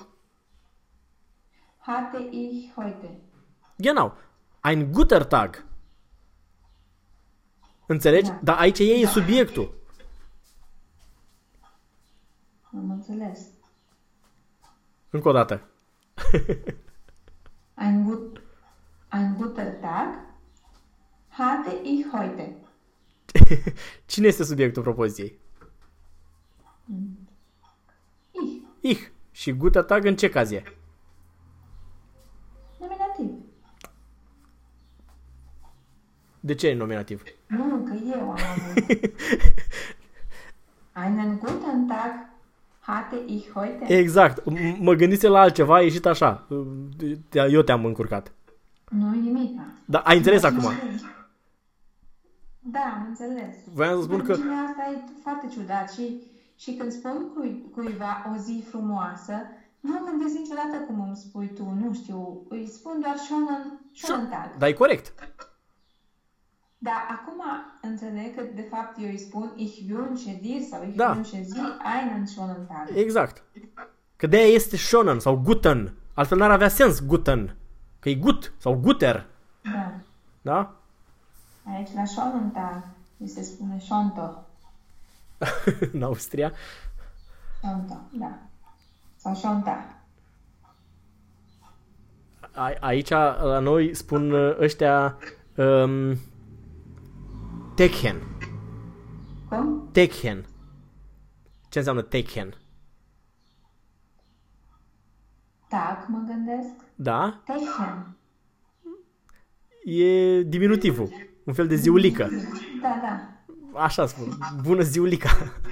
Hatte ich heute. Genau. Ein guter Tag. Înțelegi? Da. Dar aici e subiectul. Am înțeles. Încă o dată. Ein guter Tag hatte ich heute. Cine este subiectul propoziției? Ich. Și guter Tag în ce caz e? Nominativ. De ce e nominativ? Nu, că eu am avut. Einen guten Tag hatte ich heute. Exact. Mă gândise la altceva, a ieșit așa. Eu te-am încurcat. Nu-i nimic. Dar ai înțeles acum? Da, am înțeles. Voiam să spun că... Asta e foarte ciudat și când spun cuiva o zi frumoasă, nu mă gândesc niciodată cum îmi spui tu, nu știu, îi spun doar schönen Tag. Da, e corect. Dar acum înțeleg că de fapt eu îi spun ich wünsche dir sau ich Da. wünsche sie einen schönen Tag. Exact. Că de-aia este schönen sau guten. Altfel n-ar avea sens guten. Că e gut sau guter. Da. Da? Aici la schönen Tag îi se spune schonto. În Austria. Schonto, da. Sau schonta. Aici la noi spun ăștia Teken. Cum? Teken. Ce înseamnă Teken? Tag, mă gândesc. Da? Techen. E diminutivul. Un fel de ziulică. Da. Așa spun. Bună ziulica.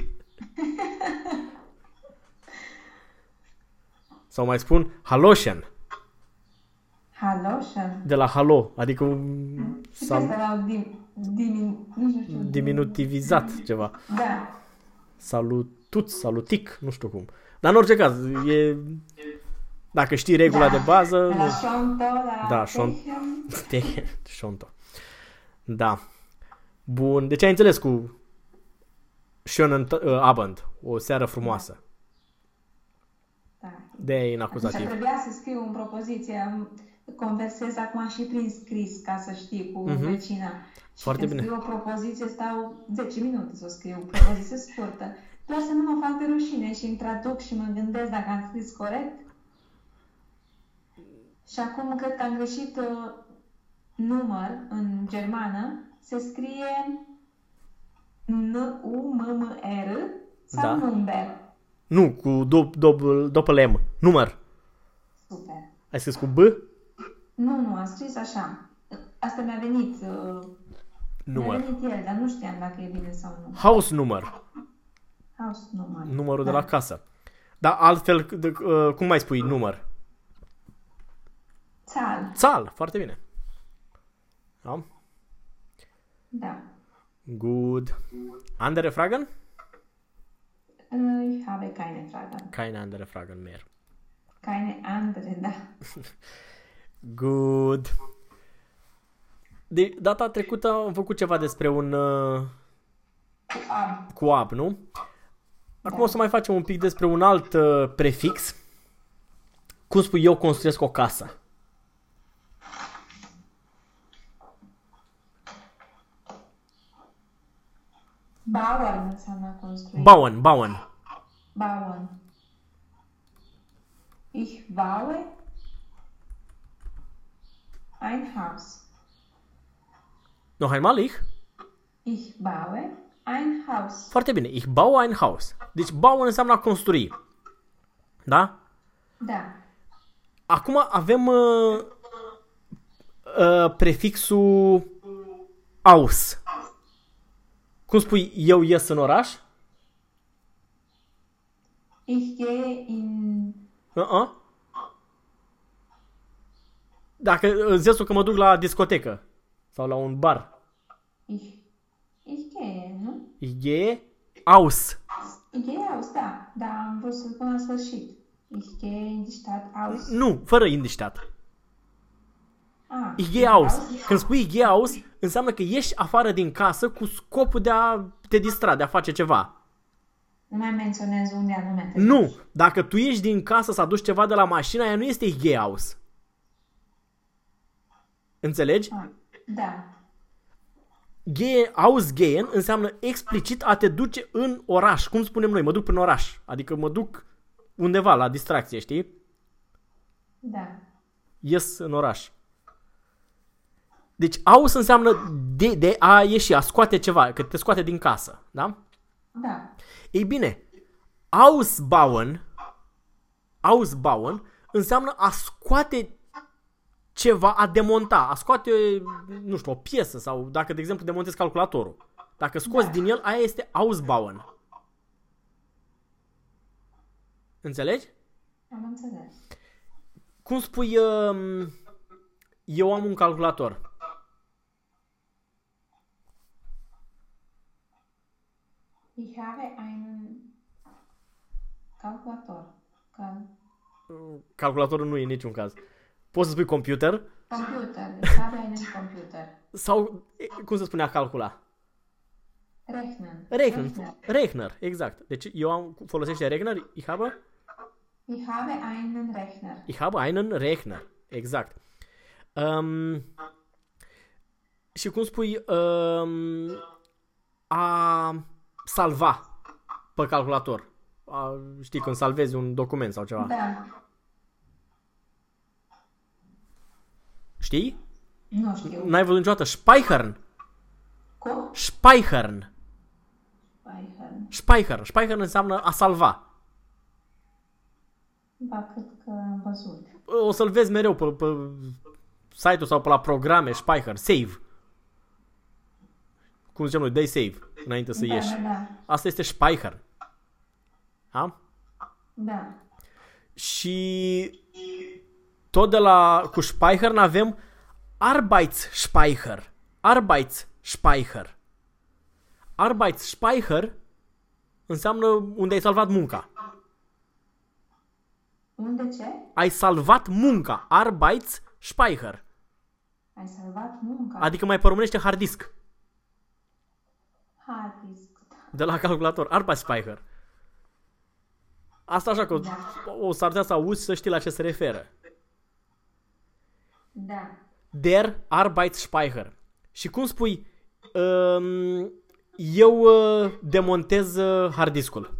Sau mai spun Haloschen. Haloschen. De la halo. Adică Și asta la nu știu. diminutivizat ceva. Da. Salutic, nu știu cum. Dar în orice caz, dacă știi regula de bază... La șonto, la șonto. Da. Bun. Deci ai înțeles cu schönen Abend. O seară frumoasă. Da. De-aia e în acuzativ. Deci trebuia să scriu în propoziție, conversez acum și prin scris, ca să știi, cu vecina. Și Foarte când bine. scriu o propoziție, stau 10 minute să o scriu, propoziție scurtă. Doar să nu mă fac de rușine și îmi traduc și mă gândesc dacă am scris corect. Și acum cred că am greșit număr în germană. Se scrie N-U-M-M-R sau Da. number. Nu, cu doppel M. Număr. Super. Ai scris cu B? Nu, am scris așa. Asta mi-a venit. Număr. Mi-a venit el, dar nu știam dacă e bine sau nu. Hausnumăr. Hausnummer. Numărul de la casă. Dar altfel, cum mai spui număr? Zahl. Foarte bine. Da? Da. Good. Andere Fragen? Ich habe keine Fragen. Keine andere Fragen mehr. Keine andere, da. Good. De data trecută am făcut ceva despre un Cu ab. cu ab, nu? Acum o să mai facem un pic despre un alt prefix. Cum spui eu construiesc o casă? Bauen înseamnă construit. Bauen. Bauen. Ich baue ein Haus. Noch einmal ich? Ich baue ein Haus. Foarte bine. Ich baue ein Haus. Deci bauen înseamnă a construi. Da? Da. Acum avem prefixul aus. Cum spui eu ies în oraș? Ich gehe in... Dacă în sensul că mă duc la discotecă sau la un bar. Ich gehe, nu? Ich gehe aus. Ich gehe aus, da. Da, am vrut să spun la sfârșit. Ich gehe in die Stadt aus. Nu, fără in die Stadt. Ah, Ich gehe aus. Când spui ich gehe aus, înseamnă că ieși afară din casă cu scopul de a te distra, de a face ceva. Nu mai menționez unde anume te Nu, duci. dacă tu ieși din casă să aduci ceva de la mașină, aia nu este ich gehe aus. Înțelegi? Ah, da. Ausgehen înseamnă explicit a te duce în oraș. Cum spunem noi, mă duc prin oraș. Adică mă duc undeva la distracție, știi? Da. Ies în oraș. Deci aus înseamnă de a ieși, a scoate ceva, că te scoate din casă, da? Da. Ei bine, ausbauen înseamnă a scoate ceva, a demonta, a scoate, nu știu, o piesă sau dacă, de exemplu, demontezi calculatorul. Dacă scoți din el, aia este ausbauen. Înțelegi? Am înțeles. Cum spui, eu am un calculator. Ich habe einen Calculator. Calculatorul nu e în niciun caz. Poți să spui computer Computer. Ich habe einen Computer. sau, cum se spunea calcula? Rechner, exact. Deci folosește Rechner, ich habe einen Rechner. Ich habe einen Rechner. Exact. Și cum spui a salva pe calculator? Știi, când salvezi un document sau ceva. Da. Știi? Nu știu. N-ai văzut niciodată? Speichern. Cum? Speichern. Speichern. Speichern înseamnă a salva. Ba, cred că am văzut. O să-l vezi mereu pe site-ul sau pe la programe, Speicher, save. Cum zicem noi, dai save înainte să ieși. Da. Asta este Speicher. Da? Da. Și tot de la cu Speicher avem Arbeitsspeicher. Arbeitsspeicher înseamnă unde ai salvat munca. Unde ce? Ai salvat munca. Arbeitsspeicher. Ai salvat munca. Adică mai pe românește hard disk. Hard disk. De la calculator. Arbeitsspeicher. Asta așa că o s-ar putea să auzi să știi la ce se referă. Da. Der Arbeitsspeicher. Și cum spui eu demontez hard diskul.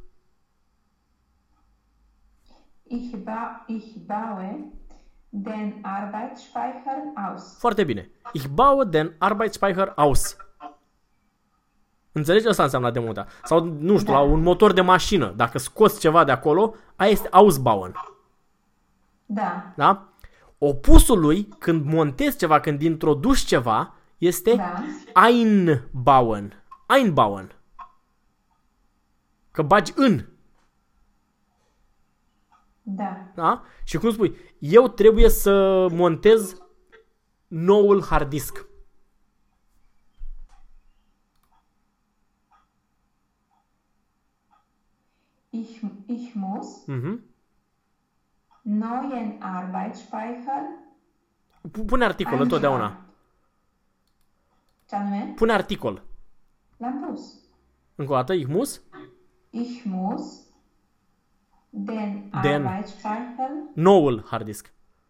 Ich baue den Arbeitsspeicher aus. Foarte bine. Ich baue den Arbeitsspeicher aus. Înțelegi? Asta înseamnă a demonta. Sau, nu știu, la un motor de mașină. Dacă scoți ceva de acolo, aia este ausbauen. Da. Da? Opusul lui, când montezi ceva, când introduci ceva, este einbauen. Einbauen. Că bagi în. Da. Da? Și cum spui, eu trebuie să montez noul hard disk. Ich muss neuen Arbeitsspeicher. Pune articol întotdeauna. Ce anume? Pune articol. L-am pus. Încă o dată, ich muss. Ich muss den Den. Arbeitsspeicher. Noul hard disk.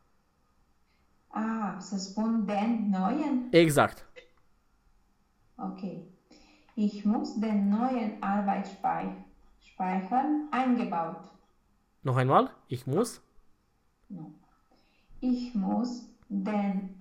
Să spun den neuen? Exact. Ok. Ich muss den neuen Arbeitsspeicher eingebaut. Noch einmal. Ich muss. No. Ich muss den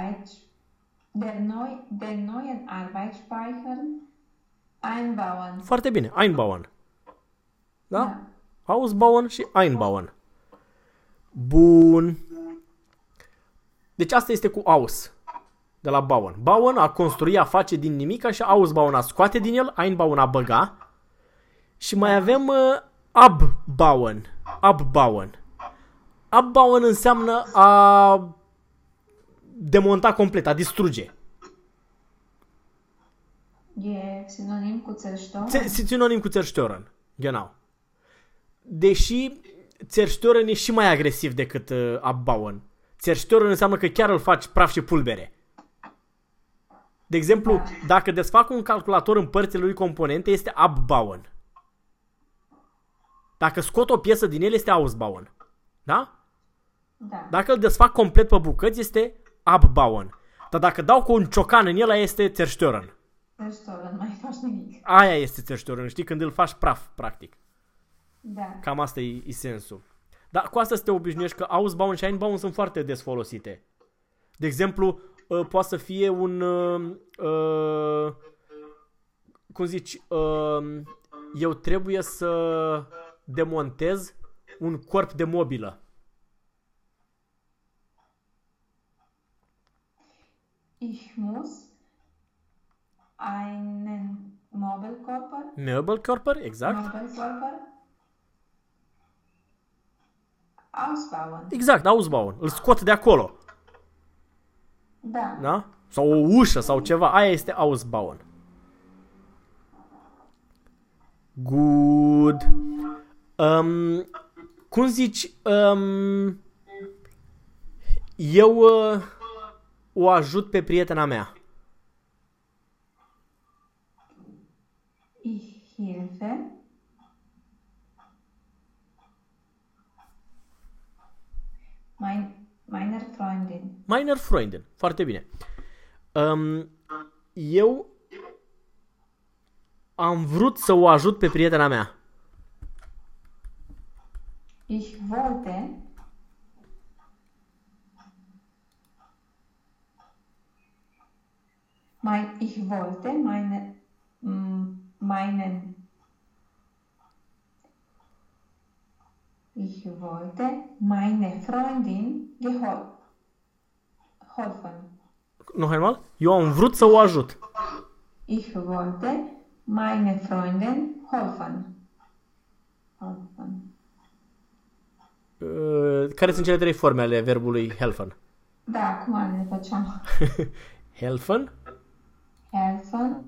neuen Arbeitsspeicher einbauen. Foarte bine. Einbauen. Da? Ausbauen și einbauen. Bun. Deci asta este cu aus. De la bauen. Bauen a construi, a face din nimic și ausbauen a scoate din el, einbauen a băga. Și mai avem abbauen. Abbauen. Abbauen înseamnă a demonta complet, a distruge. E sinonim cu zerstören? Sinonim cu zerstören. Genau. Deși zerstören e și mai agresiv decât abbauen. Zerstören înseamnă că chiar îl faci praf și pulbere. De exemplu, dacă desfac un calculator în părțile lui componente, este abbauen. Dacă scot o piesă din el, este ausbauen. Da? Da. Dacă îl desfac complet pe bucăți, este abbauen. Dar dacă dau cu un ciocan în el, este zerstören. Zerstören, mai faci nimic. Aia este zerstören, știi? Când îl faci praf, practic. Da. Cam asta e sensul. Dar cu asta să te obișnuiești că ausbauen și einbauen sunt foarte des folosite. De exemplu, poate să fie un... cum zici? Eu trebuie să demontez un corp de mobilă. Ich muss einen Möbelkörper. Möbelkörper, exact. Möbelkörper ausbauen. Exact, ausbauen. Îl scot de acolo. Da. Da? Sau o ușă sau ceva. Aia este ausbauen. Good. Cum zici? Eu o ajut pe prietena mea. Ich helfe meiner Freundin. Meiner Freundin. Foarte bine. Eu am vrut să o ajut pe prietena mea. Ich wollte meine Freundin geholfen. Noch einmal? Eu am vrut să o ajut. Ich wollte meine Freundin helfen. Care sunt cele trei forme ale verbului helfen? Da, cum le facem? Helfen. Helfen.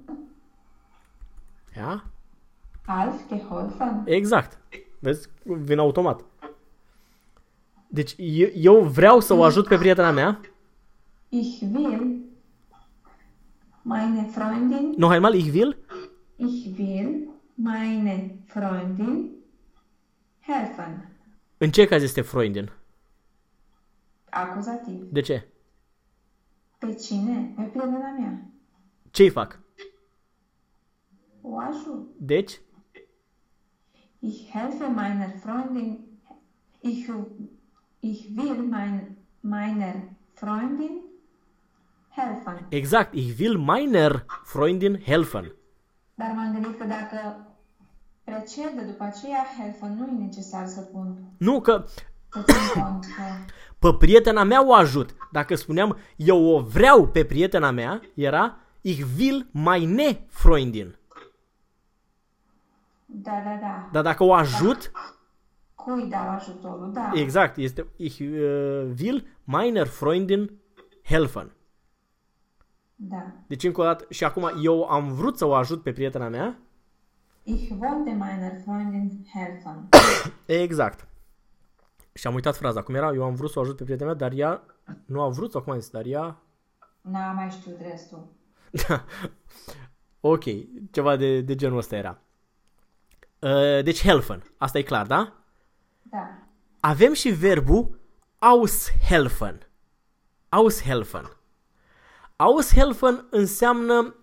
Ja? Half, geholfen. Exact. Vezi? Vin automat. Deci eu vreau să o ajut pe prietena mea. Ich will meine Freundin. Noch einmal, ich will meine Freundin helfen. În ce caz este Freundin? Acuzativ. De ce? Pe cine? Pe prietena mea. Ce-i fac? O ajut. Deci? Ich helfe meiner Freundin. Ich will meiner Freundin helfen. Exact. Ich will meiner Freundin helfen. Dar m-am gândit că dacă precede după aceea helfen, nu e necesar să pun. Nu, că Să țin cont că... pe prietena mea o ajut. Dacă spuneam eu o vreau pe prietena mea, era ich will meine Freundin. Da. Dar dacă o ajut, Cui dau ajutorul, da. exact, este ich will meiner Freundin helfen. Da. Deci încă o dată, și acum eu am vrut să o ajut pe prietena mea. Ich wollte meiner Freundin helfen. Exact. Și am uitat fraza. Cum era? Eu am vrut să o ajut pe prietena mea, dar ea nu a vrut, sau cum am zis, dar ea... N-am mai știut restul. Ok, ceva de genul ăsta era. Deci helfen. Asta e clar, da? Da. Avem și verbul aushelfen. Aushelfen. Aushelfen înseamnă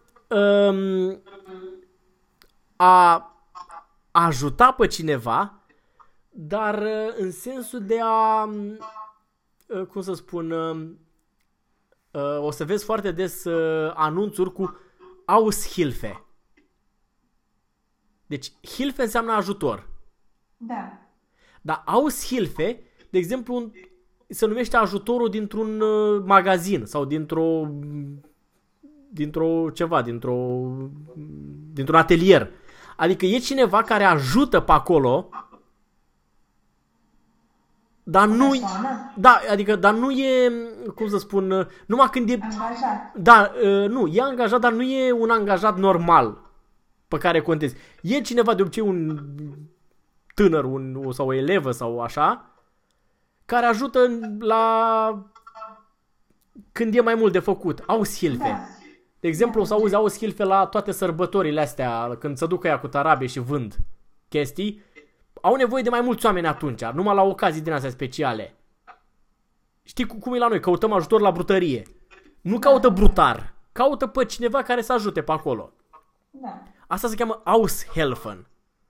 a ajuta pe cineva, dar în sensul de a, cum să spun, o să vezi foarte des anunțuri cu Aushilfe. Deci Hilfe înseamnă ajutor. Da. Dar Aushilfe, de exemplu, se numește ajutorul dintr-un magazin sau dintr-un atelier. Adică e cineva care ajută pe acolo, dar nu, da, adică, dar nu e, cum să spun, numai când e Angajat. da, nu, e angajat, dar nu e un angajat normal pe care contezi. E cineva, de obicei un tânăr sau o elevă sau așa, care ajută la când e mai mult de făcut. Aushilfe. Da. De exemplu, o să auzi aushilfe la toate sărbătorile astea, când se ducă ea cu tarabe și vând chestii. Au nevoie de mai mulți oameni atunci, numai la ocazii din astea speciale. Știi cum e la noi? Căutăm ajutor la brutărie. Nu caută brutar, caută pe cineva care să ajute pe acolo. Da. Asta se cheamă Aushelfen.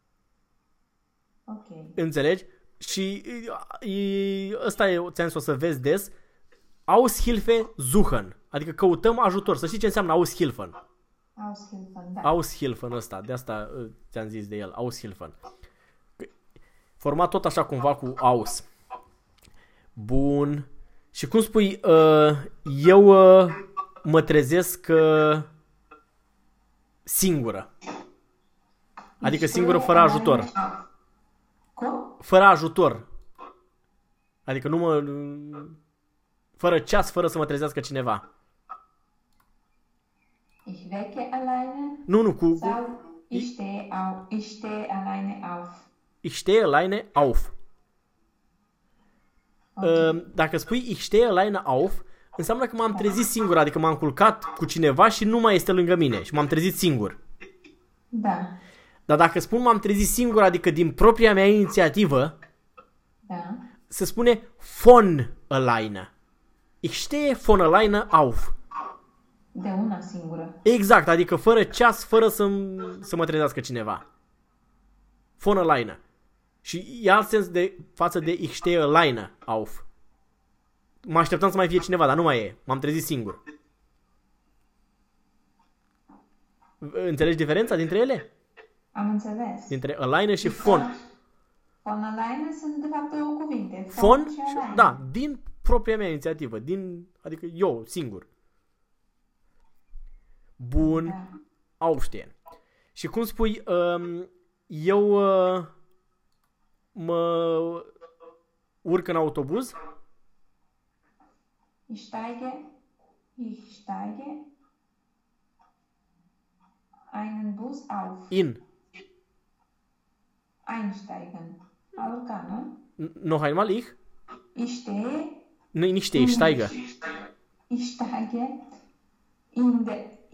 Ok. Înțelegi? Și ăsta e, ți-am zis, o să vezi des. Aushilfe suchen. Adică căutăm ajutor. Să știi ce înseamnă Aushilfen. Aushilfen, da. Aushilfen ăsta. De asta ți-am zis de el. Aushilfen. Format tot așa cumva cu aus. Bun. Și cum spui, eu mă trezesc singură. Adică singură fără ajutor. Cum? Fără ajutor. Adică nu mă... Fără ceas, fără să mă trezească cineva. Ich wecke alleine. Nu, cu... Sau ich stehe alleine auf. Ich stehe alleine auf. Okay. Dacă spui ich stehe alleine auf, înseamnă că m-am trezit singur, adică m-am culcat cu cineva și nu mai este lângă mine și m-am trezit singur. Da. Dar dacă spun m-am trezit singur, adică din propria mea inițiativă, Da. se spune von alleine. Ich stehe von alleine auf. De una singură. Exact, adică fără ceas, fără să mă trezească cineva. Von alleine. Și e alt sens față de ich stehe alleine auf. Mă așteptam să mai fie cineva, dar nu mai e. M-am trezit singur. Înțelegi diferența dintre ele? Am înțeles. Dintre alleine și von. Von alleine sunt de fapt două cuvinte. Von și și, alleine. da, din propria mea inițiativă. Adică eu, singur. Bun. Da. Aufstehen. Și cum spui, eu mă urc în autobuz? Ich steige einen Bus auf. Einsteigen. A urca, nu? Noch einmal ich? Ich stehe. Nicht stehe, ich steige. Ich steige in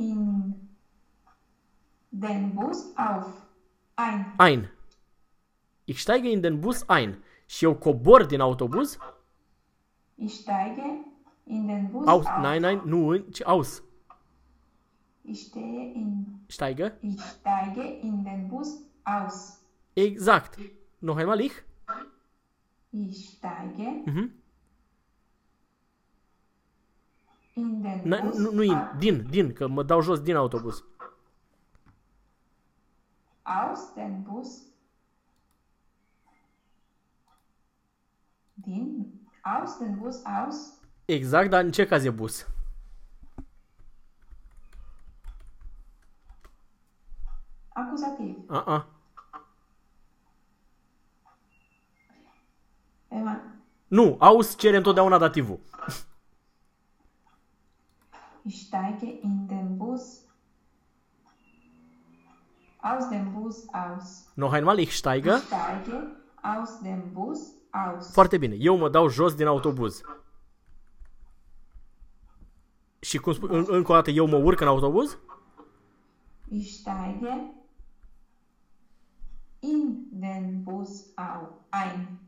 den Bus auf. Ein. Ich steige in den Bus ein. Și eu cobor din autobuz? Ich steige in den Bus Aus. auf. Nein, nu, ci aus. Ich steige in den Bus aus. Exact. Noch einmal ich? Ich steige Mhm. in den Bus Nu din, că mă dau jos din autobuz. aus den Bus. Aus den Bus aus. Exact, dar în ce caz e bus? Acuzativ. Ema. Nu, aus cere întotdeauna dativul. Ich steige in den Bus. Aus dem Bus aus. Noch einmal, ich steige. Ich steige aus dem Bus aus. Foarte bine. Eu mă dau jos din autobuz. Și cum spui, încă o dată, eu mă urc în autobuz? Ich steige in den Bus ein.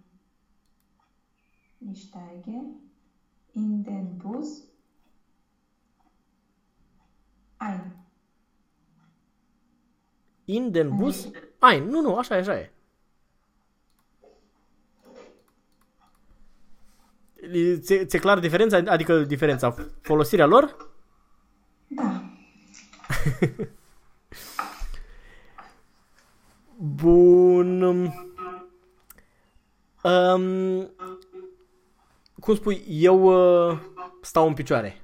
Ich steige in den Bus ein. In den Bus ein. Nu, așa e. Ți-e clar diferența? Adică diferența, folosirea lor? Da. Bun. Cum spui, eu stau în picioare.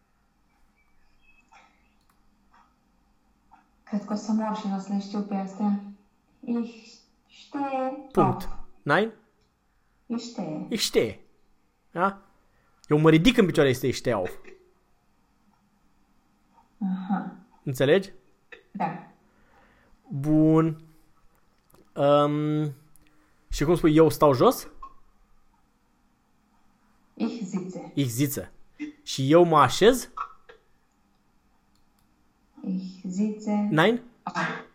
Cred că o să mor și nu o să le știu pe astea. Ich stehe Punct. auf. Nein? Ich stehe. Ich stehe. Da? Eu mă ridic în picioare, este ich stehe auf. Aha. Înțelegi? Da. Bun. Și cum spui, eu stau jos? Ich sitze. Ich sitze. Și eu mă așez? Ich sitze. Nein? Auf.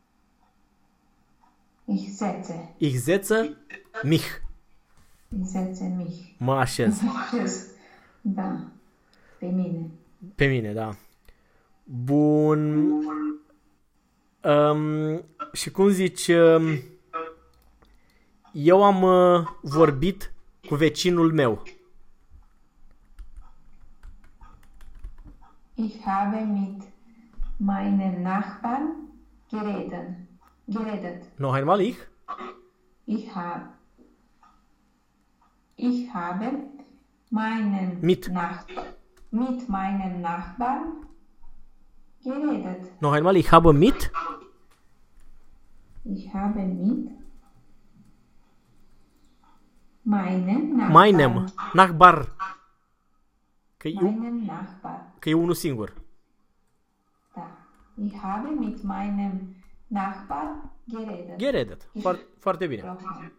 Ich setze. Ich setze mich. Ich setze mich. Mă așez. Da. Pe mine. Pe mine, da. Bun. Și cum zici, eu am vorbit cu vecinul meu. Ich habe mit meinem Nachbarn geredet. Noch einmal ich? Ich habe Mit meinem Nachbarn geredet. Noch einmal, ich habe mit? Ich habe mit meinem Nachbarn. Meinem Nachbar. Meinem Nachbar. Că e unul singur. Da. Ich habe mit meinem Nachbar geredet. Geredet. Foarte bine. Gesprochen.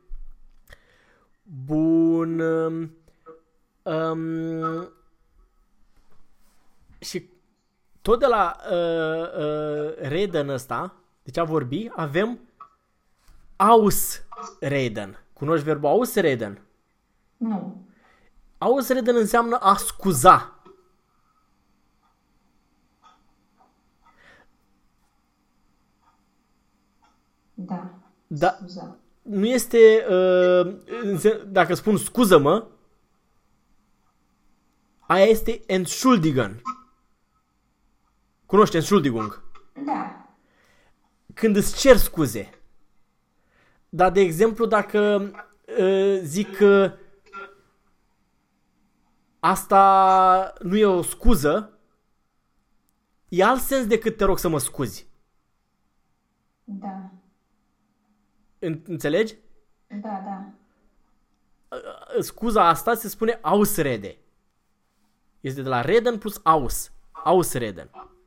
Bun. Și tot de la reden ăsta, deci a vorbi, avem ausreden. Cunoști verbul ausreden? Nu. Ausreden înseamnă a scuza. Da. Da. Scuza. Nu este, dacă spun scuză-mă, aia este entschuldigen. Cunoști entschuldigung? Da. Când îți cer scuze. Dar, de exemplu, dacă zic că asta nu e o scuză, e alt sens decât te rog să mă scuzi. Da. Înțelegi? Da, da. Scuza asta se spune Ausrede. Este de la reden plus aus. Ausreden.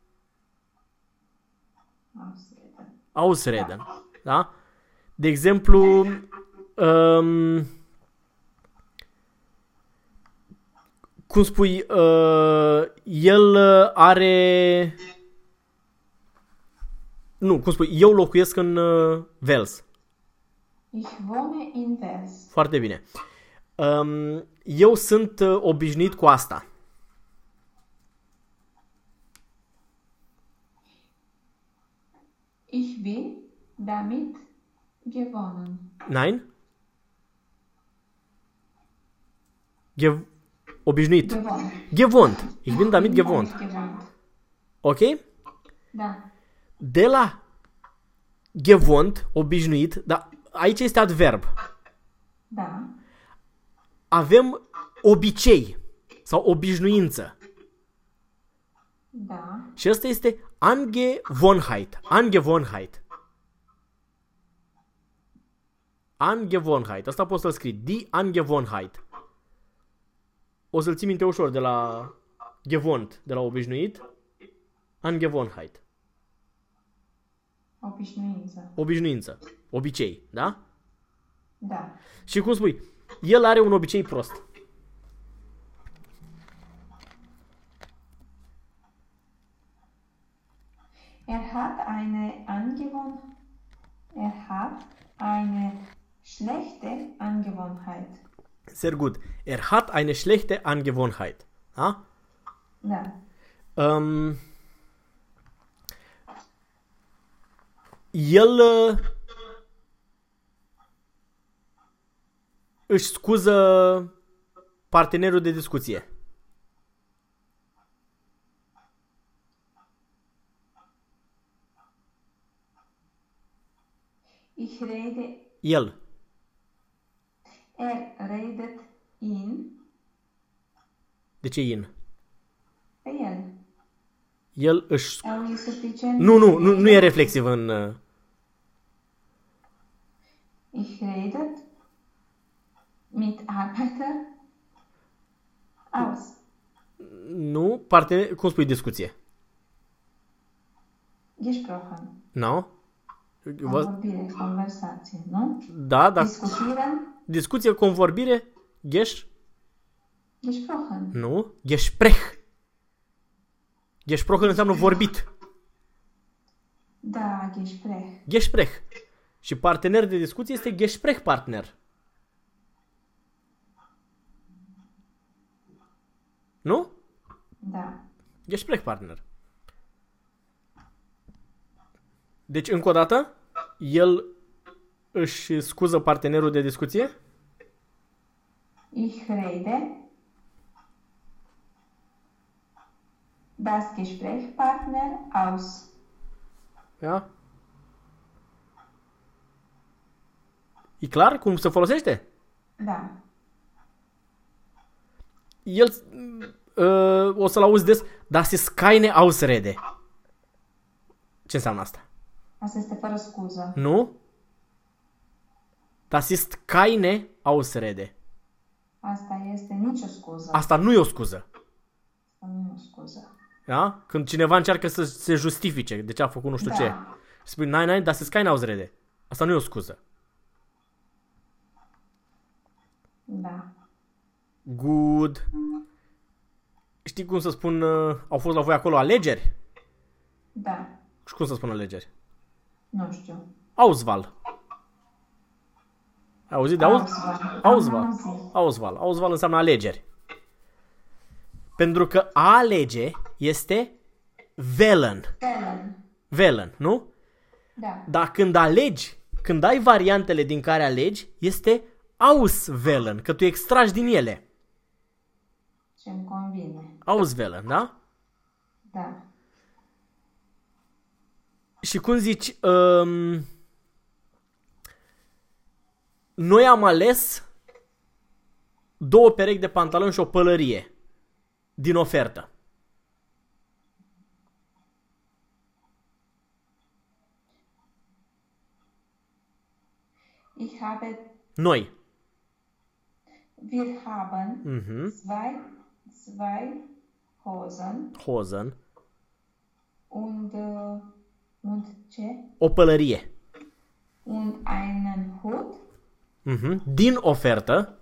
Ausreden. Da? De exemplu, cum spui, el are... Nu, cum spui, eu locuiesc în Wels. Ich wohne in Wels. Foarte bine. Eu sunt obișnuit cu asta. Ich bin damit gewonnen. Nein? Obișnuit. Gewonnen. Gewohnt. Ich bin damit gewohnt. Gewohnt. Ok? Da. De la gewohnt, obișnuit, dar aici este adverb. Da. Avem obicei sau obișnuință. Da. Și asta este Angewohnheit. Angewohnheit. Angewohnheit. Asta poți să-l scrii. Die Angewohnheit. O să-l ții minte ușor de la gewohnt, de la obișnuit. Angewohnheit. Obișnuință. Obișnuință. Obicei. Da? Da. Și cum spui? El are un obicei prost. Er hat eine schlechte Angewohnheit. Sehr gut. Er hat eine schlechte Angewohnheit. Da? Da. El își scuză partenerul de discuție. Ich rede, El. er redet ihn, De ce in? pe el. El își... El e suficient. Nu e reflexiv în... Ich redet mit Arbeiter aus. Nu, partener... Cum spui discuție? Gesprochen. No? Convorbire, conversație, nu? Da, da. Diskutieren, Discuție, convorbire, gesprochen. Nu, Gespräch. Gesprochen înseamnă vorbit. Da, Gespräch. Gespräch. Și partener de discuție este Gesprächpartner. Nu? Da. Gesprächpartner. Deci, încă o dată, el își scuză partenerul de discuție. Ich rede das Gesprächspartner aus. Da? E clar cum se folosește? Da. El o să-l auzi des, das ist keine Ausrede. Ce înseamnă asta? Asta este fără scuză. Nu? Das ist keine Ausrede. Asta este nicio scuză. Asta nu e o scuză. Asta nu e o scuză. Da? Când cineva încearcă să se justifice de ce a făcut nu știu ce. Spui, nein, das ist keine Ausrede. Asta nu e o scuză. Da. Good. Știi cum să spun, au fost la voi acolo alegeri? Da. Și cum să spun alegeri? Nu știu. Auswahl. Ai auzit de Auswahl. Auswahl. Auswahl înseamnă alegeri. Pentru că a alege este wählen. Wählen, nu? Da. Dar când alegi, când ai variantele din care alegi, este auswählen, că tu extragi din ele. Ce-mi convine. Auswählen, da? Da. Și cum zici, noi am ales 2 perechi de pantaloni și o pălărie din ofertă. Noi. Wir haben zwei Hosen. Und ce? O pălărie. Und einen Hut. Din ofertă.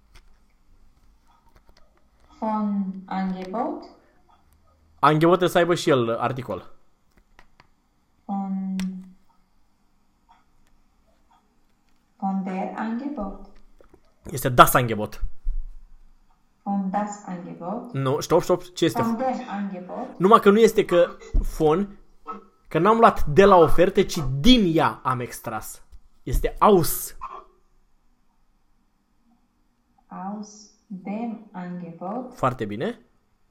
Von Angebot. Angebot trebuie să aibă și el articol. Von der Angebot. Este das Angebot. Von das Angebot. Nu, stop, ce este? Von der Angebot. Numai că nu este că că n-am luat de la oferte, ci din ea am extras. Este aus. Aus dem Angebot. Foarte bine.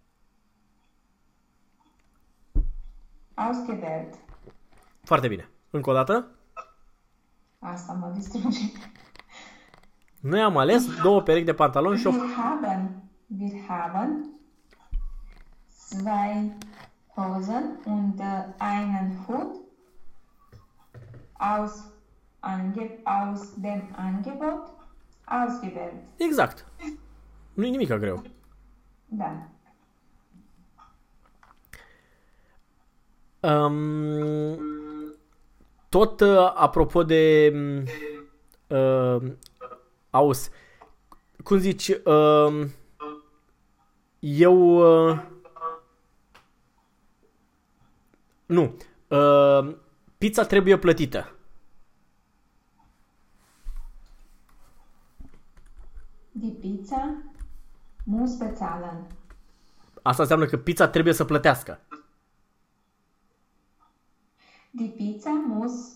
Ausgewählt. Foarte bine. Încă o dată. Asta mă distruge. Noi am ales 2 perechi de pantaloni și o... Wir haben zwei Hosen und einen Hut aus dem Angebot ausgewählt. Exact. Nu e nimic greu. Da. Tot apropo de aus, cum zici, eu nu, pizza trebuie plătită. Die Pizza muss bezahlen. Asta înseamnă că pizza trebuie să plătească. Die Pizza muss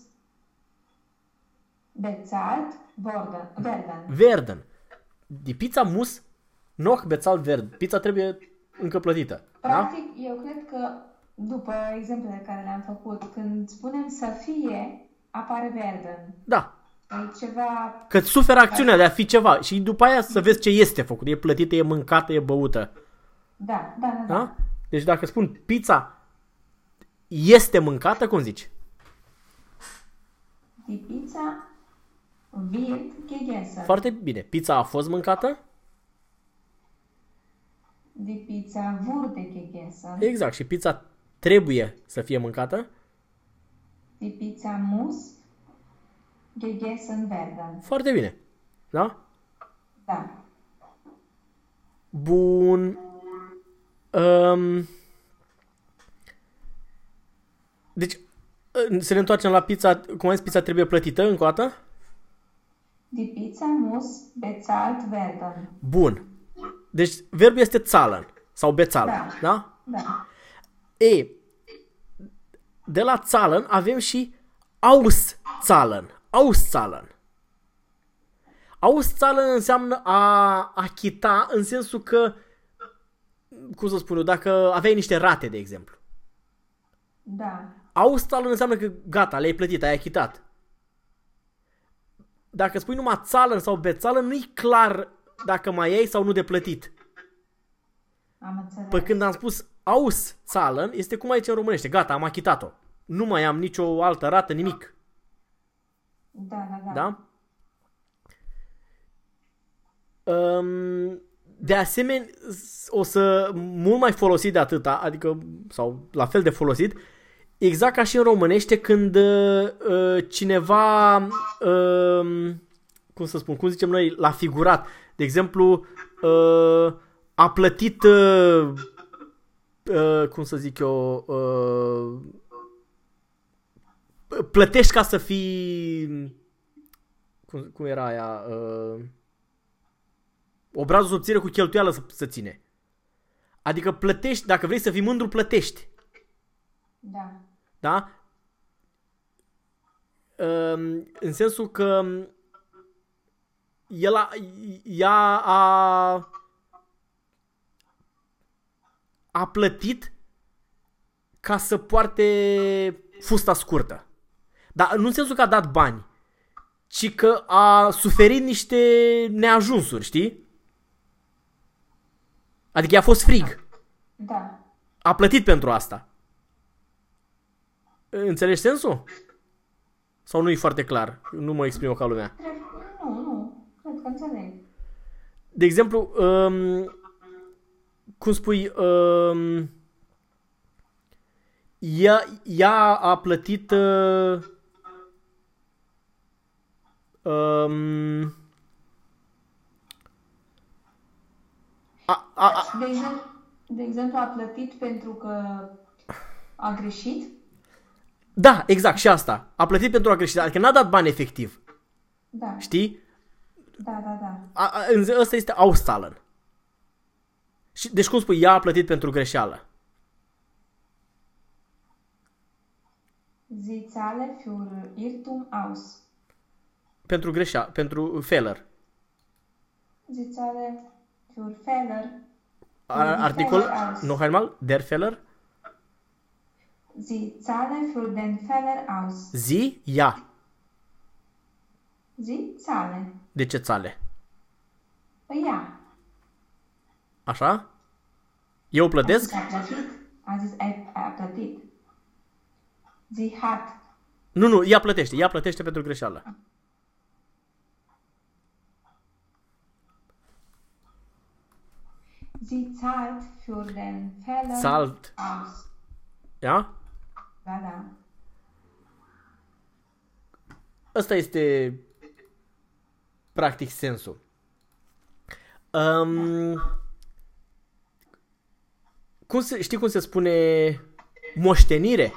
bezahlt werden. Werden. Die Pizza muss noch bezahlt werden. Pizza trebuie încă plătită. Practic, eu cred că după exemplele care le-am făcut, când spunem să fie, apare werden. Da. E ceva... Că suferă acțiunea de a fi ceva și după aia să vezi ce este făcut. E plătită, e mâncată, e băută. Da. Deci dacă spun pizza este mâncată, cum zici? Die Pizza wird gegessen. Foarte bine. Pizza a fost mâncată? Die Pizza wurde gegessen. Exact. Și pizza trebuie să fie mâncată? Die Pizza muss gegessen werden. Foarte bine. Da? Da. Bun. Deci, să ne întoarcem la pizza. Cum ai zis, pizza trebuie plătită încă o dată? Die Pizza muss bezahlt werden. Bun. Deci, verbul este zahlen sau bezahlen. Da? Da. E, de la zahlen avem și auszahlen. Auszahlen. Auszahlen înseamnă a achita în sensul că, cum să spun eu, dacă aveai niște rate, de exemplu. Da. Auszahlen înseamnă că gata, le-ai plătit, ai achitat. Dacă spui numai zahlen sau bezahlen, nu-i clar dacă mai ai sau nu de plătit. Am înțeles. Păi când am spus auszahlen, este cum aici în românește. Gata, am achitat-o. Nu mai am nicio altă rată, nimic. Da? De asemenea, o să mult mai folosit de atâta, adică, sau la fel de folosit, exact ca și în românește când cineva, cum să spun, cum zicem noi, l-a figurat. De exemplu, a plătit, cum să zic eu, plătești ca să fii, cum era aia, obrazul subțire cu cheltuială să ține. Adică plătești, dacă vrei să fii mândru, plătești. Da. Da? În sensul că ea a plătit ca să poarte fusta scurtă. Dar nu în sensul că a dat bani, ci că a suferit niște neajunsuri, știi? Adică i-a fost frig. Da. A plătit pentru asta. Înțelegi sensul? Sau nu e foarte clar? Nu mă exprim ca lumea. Nu. Cred că înțeleg. De exemplu, cum spui, ea a plătit De exemplu, a plătit pentru că a greșit? Da, exact, și asta. A plătit pentru a greși, adică n-a dat bani efectiv. Da. Știi? Da. Ăsta este auszahlen. Și deci cum spui, ea a plătit pentru greșeală? Sie zahle für Irrtum aus. Pentru greșeală, pentru Fehler. Sie zahle für Fehler. Articol, noch einmal, der Fehler. Sie zahle für den Fehler aus. Sie, ja. Sie zahle. De ce țale? Păi ea. Așa? Eu plătesc? A zis a plătit. Sie hat. Nu, ea plătește. Ea plătește pentru greșeală. Sie zahlt für den Fehler Zahlt. aus. Ja? Da. Ăsta este practic sensul. Știi cum se spune moștenire?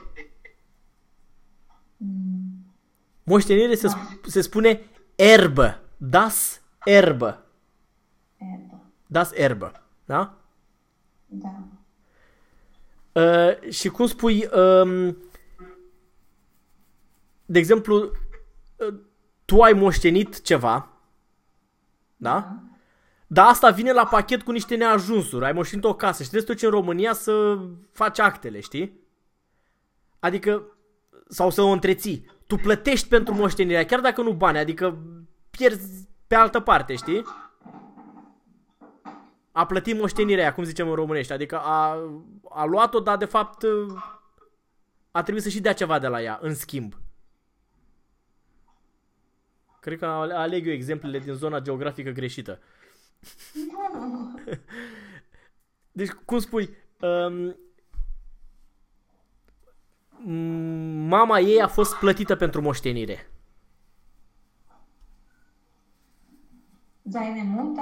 Moștenire se spune erbă. Das Erbe. Das Erbe. Da? Da. Și cum spui, de exemplu, tu ai moștenit ceva, da? Dar asta vine la pachet cu niște neajunsuri. Ai moștenit o casă și trebuie să te duci în România să faci actele, știi? Adică, sau să o întreții. Tu plătești pentru moștenirea, chiar dacă nu bani, adică pierzi pe altă parte, știi? A plătit moștenirea aia, cum zicem în românești. Adică a luat-o, dar de fapt a trebuit să și dea ceva de la ea, în schimb. Cred că aleg eu exemplele din zona geografică greșită. Deci, cum spui, mama ei a fost plătită pentru moștenire. Seine Mutter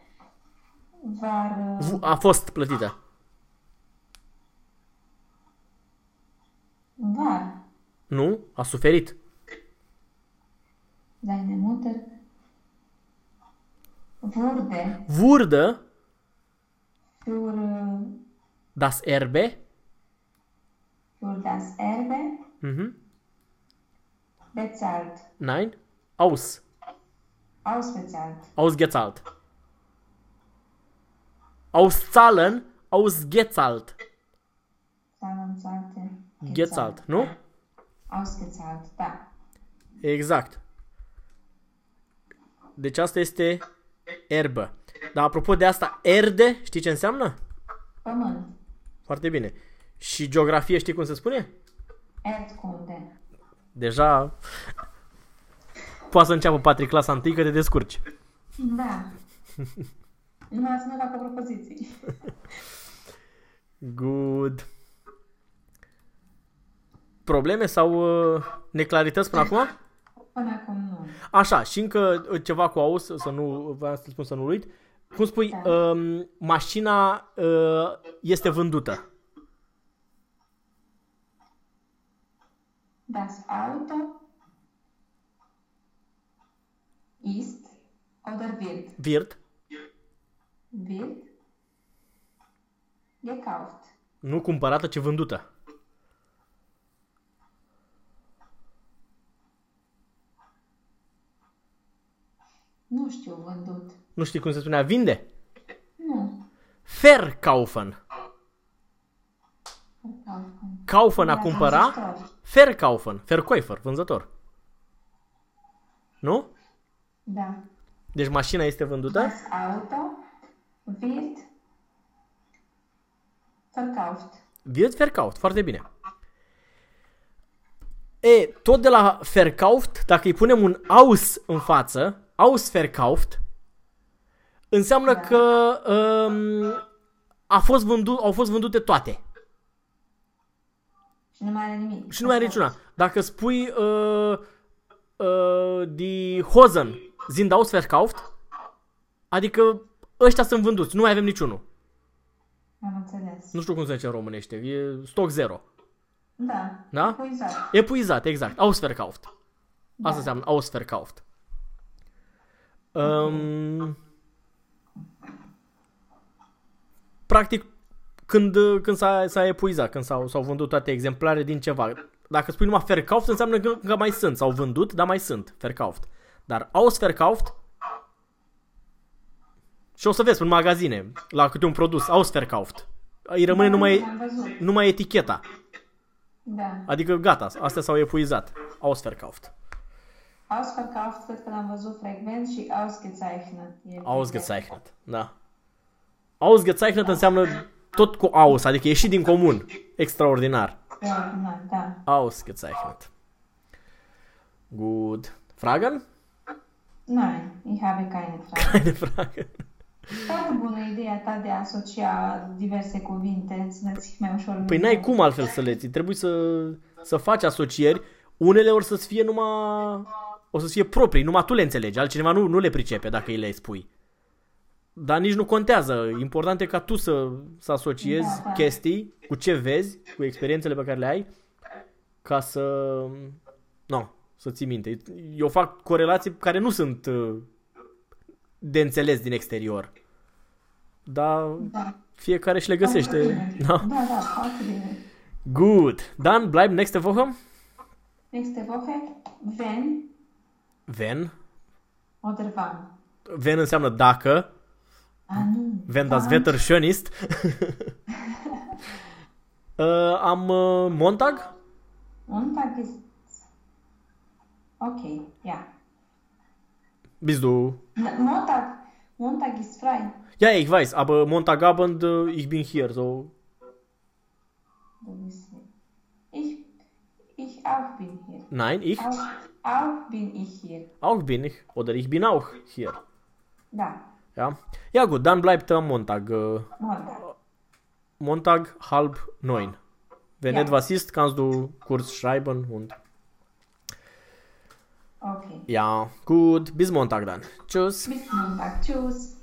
war... A fost plătită. War. Nu? A suferit. Seine Mutter Wurde für das Erbe Erbe bezahlt. Nein? Ausbezahlt. Ausgezahlt. Auszahlen, ausgezahlt. Gezahlt, nu? Ausgezahlt, da. Exact. Deci asta este Erbe. Dar apropo de asta, Erde, știi ce înseamnă? Pământ. Foarte bine. Și geografie știi cum se spune? Erdkunde. Deja poate să înceapă Patrick clasa 1 că te descurci. Da. Numai să nu facă propoziții. Good. Probleme sau neclarități până acum? Până acum nu. Așa, și încă ceva cu aus, să nu, vreau să spun să nu uit. Cum spui, Da. mașina este vândută. Das Auto ist oder Wird. wird gekauft. Nu cumpărată, ci vândută. Nu știu vândut. Nu știi cum se spunea vinde? Nu. Verkaufen. Kaufen a Da, cumpăra. ajutor. Verkaufen. Verkäufer, vânzător. Nu? Da. Deci mașina este vândută? Das Auto wird verkauft. Wird verkauft. Foarte bine. Tot de la verkauft, dacă îi punem un aus în față, ausverkauft, înseamnă Da. că au fost vândute toate. Și nu mai are nimic. Și nu mai are niciuna. Dacă spui die Hosen sind ausverkauft, adică ăștia sunt vânduți, nu mai avem niciunul. Am înțeles. Nu știu cum se zice în românește, e stock zero. Da. Da? Epuizat. Epuizat, exact. Ausverkauft. Asta Da. înseamnă ausverkauft. Practic, când s-a epuizat, când s-au vândut toate exemplare din ceva. Dacă spui numai verkauft, înseamnă că mai sunt. S-au vândut, dar mai sunt. Verkauft. Dar ausverkauft, și o să vezi în magazine, la câte un produs, ausverkauft. Îi rămâne Da, am văzut. numai eticheta. Da. Adică gata, astea s-au epuizat. Ausverkauft. Ausverkauft, cred că l-am văzut frecvent și ausgezeichnet. E Ausgezeichnet, da. Ausgezeichnet înseamnă tot cu aus, adică ieșit din comun. Extraordinar. extraordinar, da. Ausgezeichnet. Good. Fragen? Nein, ich habe keine Frage. Keine Fragen. Foarte bună ideea ta de a asocia diverse cuvinte, să-ți fie mai ușor. Păi n-ai cum altfel să le ții. Trebuie să faci asocieri. Unele or să-ți fie o să fie proprii, numai tu le înțelegi. Altcineva nu le pricepe dacă îi le spui. Dar nici nu contează. Important e ca tu să asociezi Da. chestii cu ce vezi, cu experiențele pe care le ai, ca să ții minte. Eu fac corelații care nu sunt de înțeles din exterior. dar Da. fiecare și le Foarte găsește. bine. Da. Da, foarte bine. Gut. Dann bleibt nächste Woche. Nächste Woche, wenn Wenn. oder wann? Wenn înseamnă dacă. Nu. Wenn das Wetter schön ist. Am Montag. Montag ist... Okay, ja. Bist du? Montag ist frei. Ja, ich weiß, aber Montagabend ich bin hier, so. Du bist nicht. Ich auch bin hier. Nein, ich. Auch bin ich hier. Auch bin ich. Oder ich bin auch hier. Da, Ja. Ja gut, dann bleibt Montag. Montag. Montag 8:30. Wenn Ja. etwas ist, kannst du kurz schreiben und Okay. ja, gut, bis Montag dann. Tschüss. Bis Montag. Tschüss.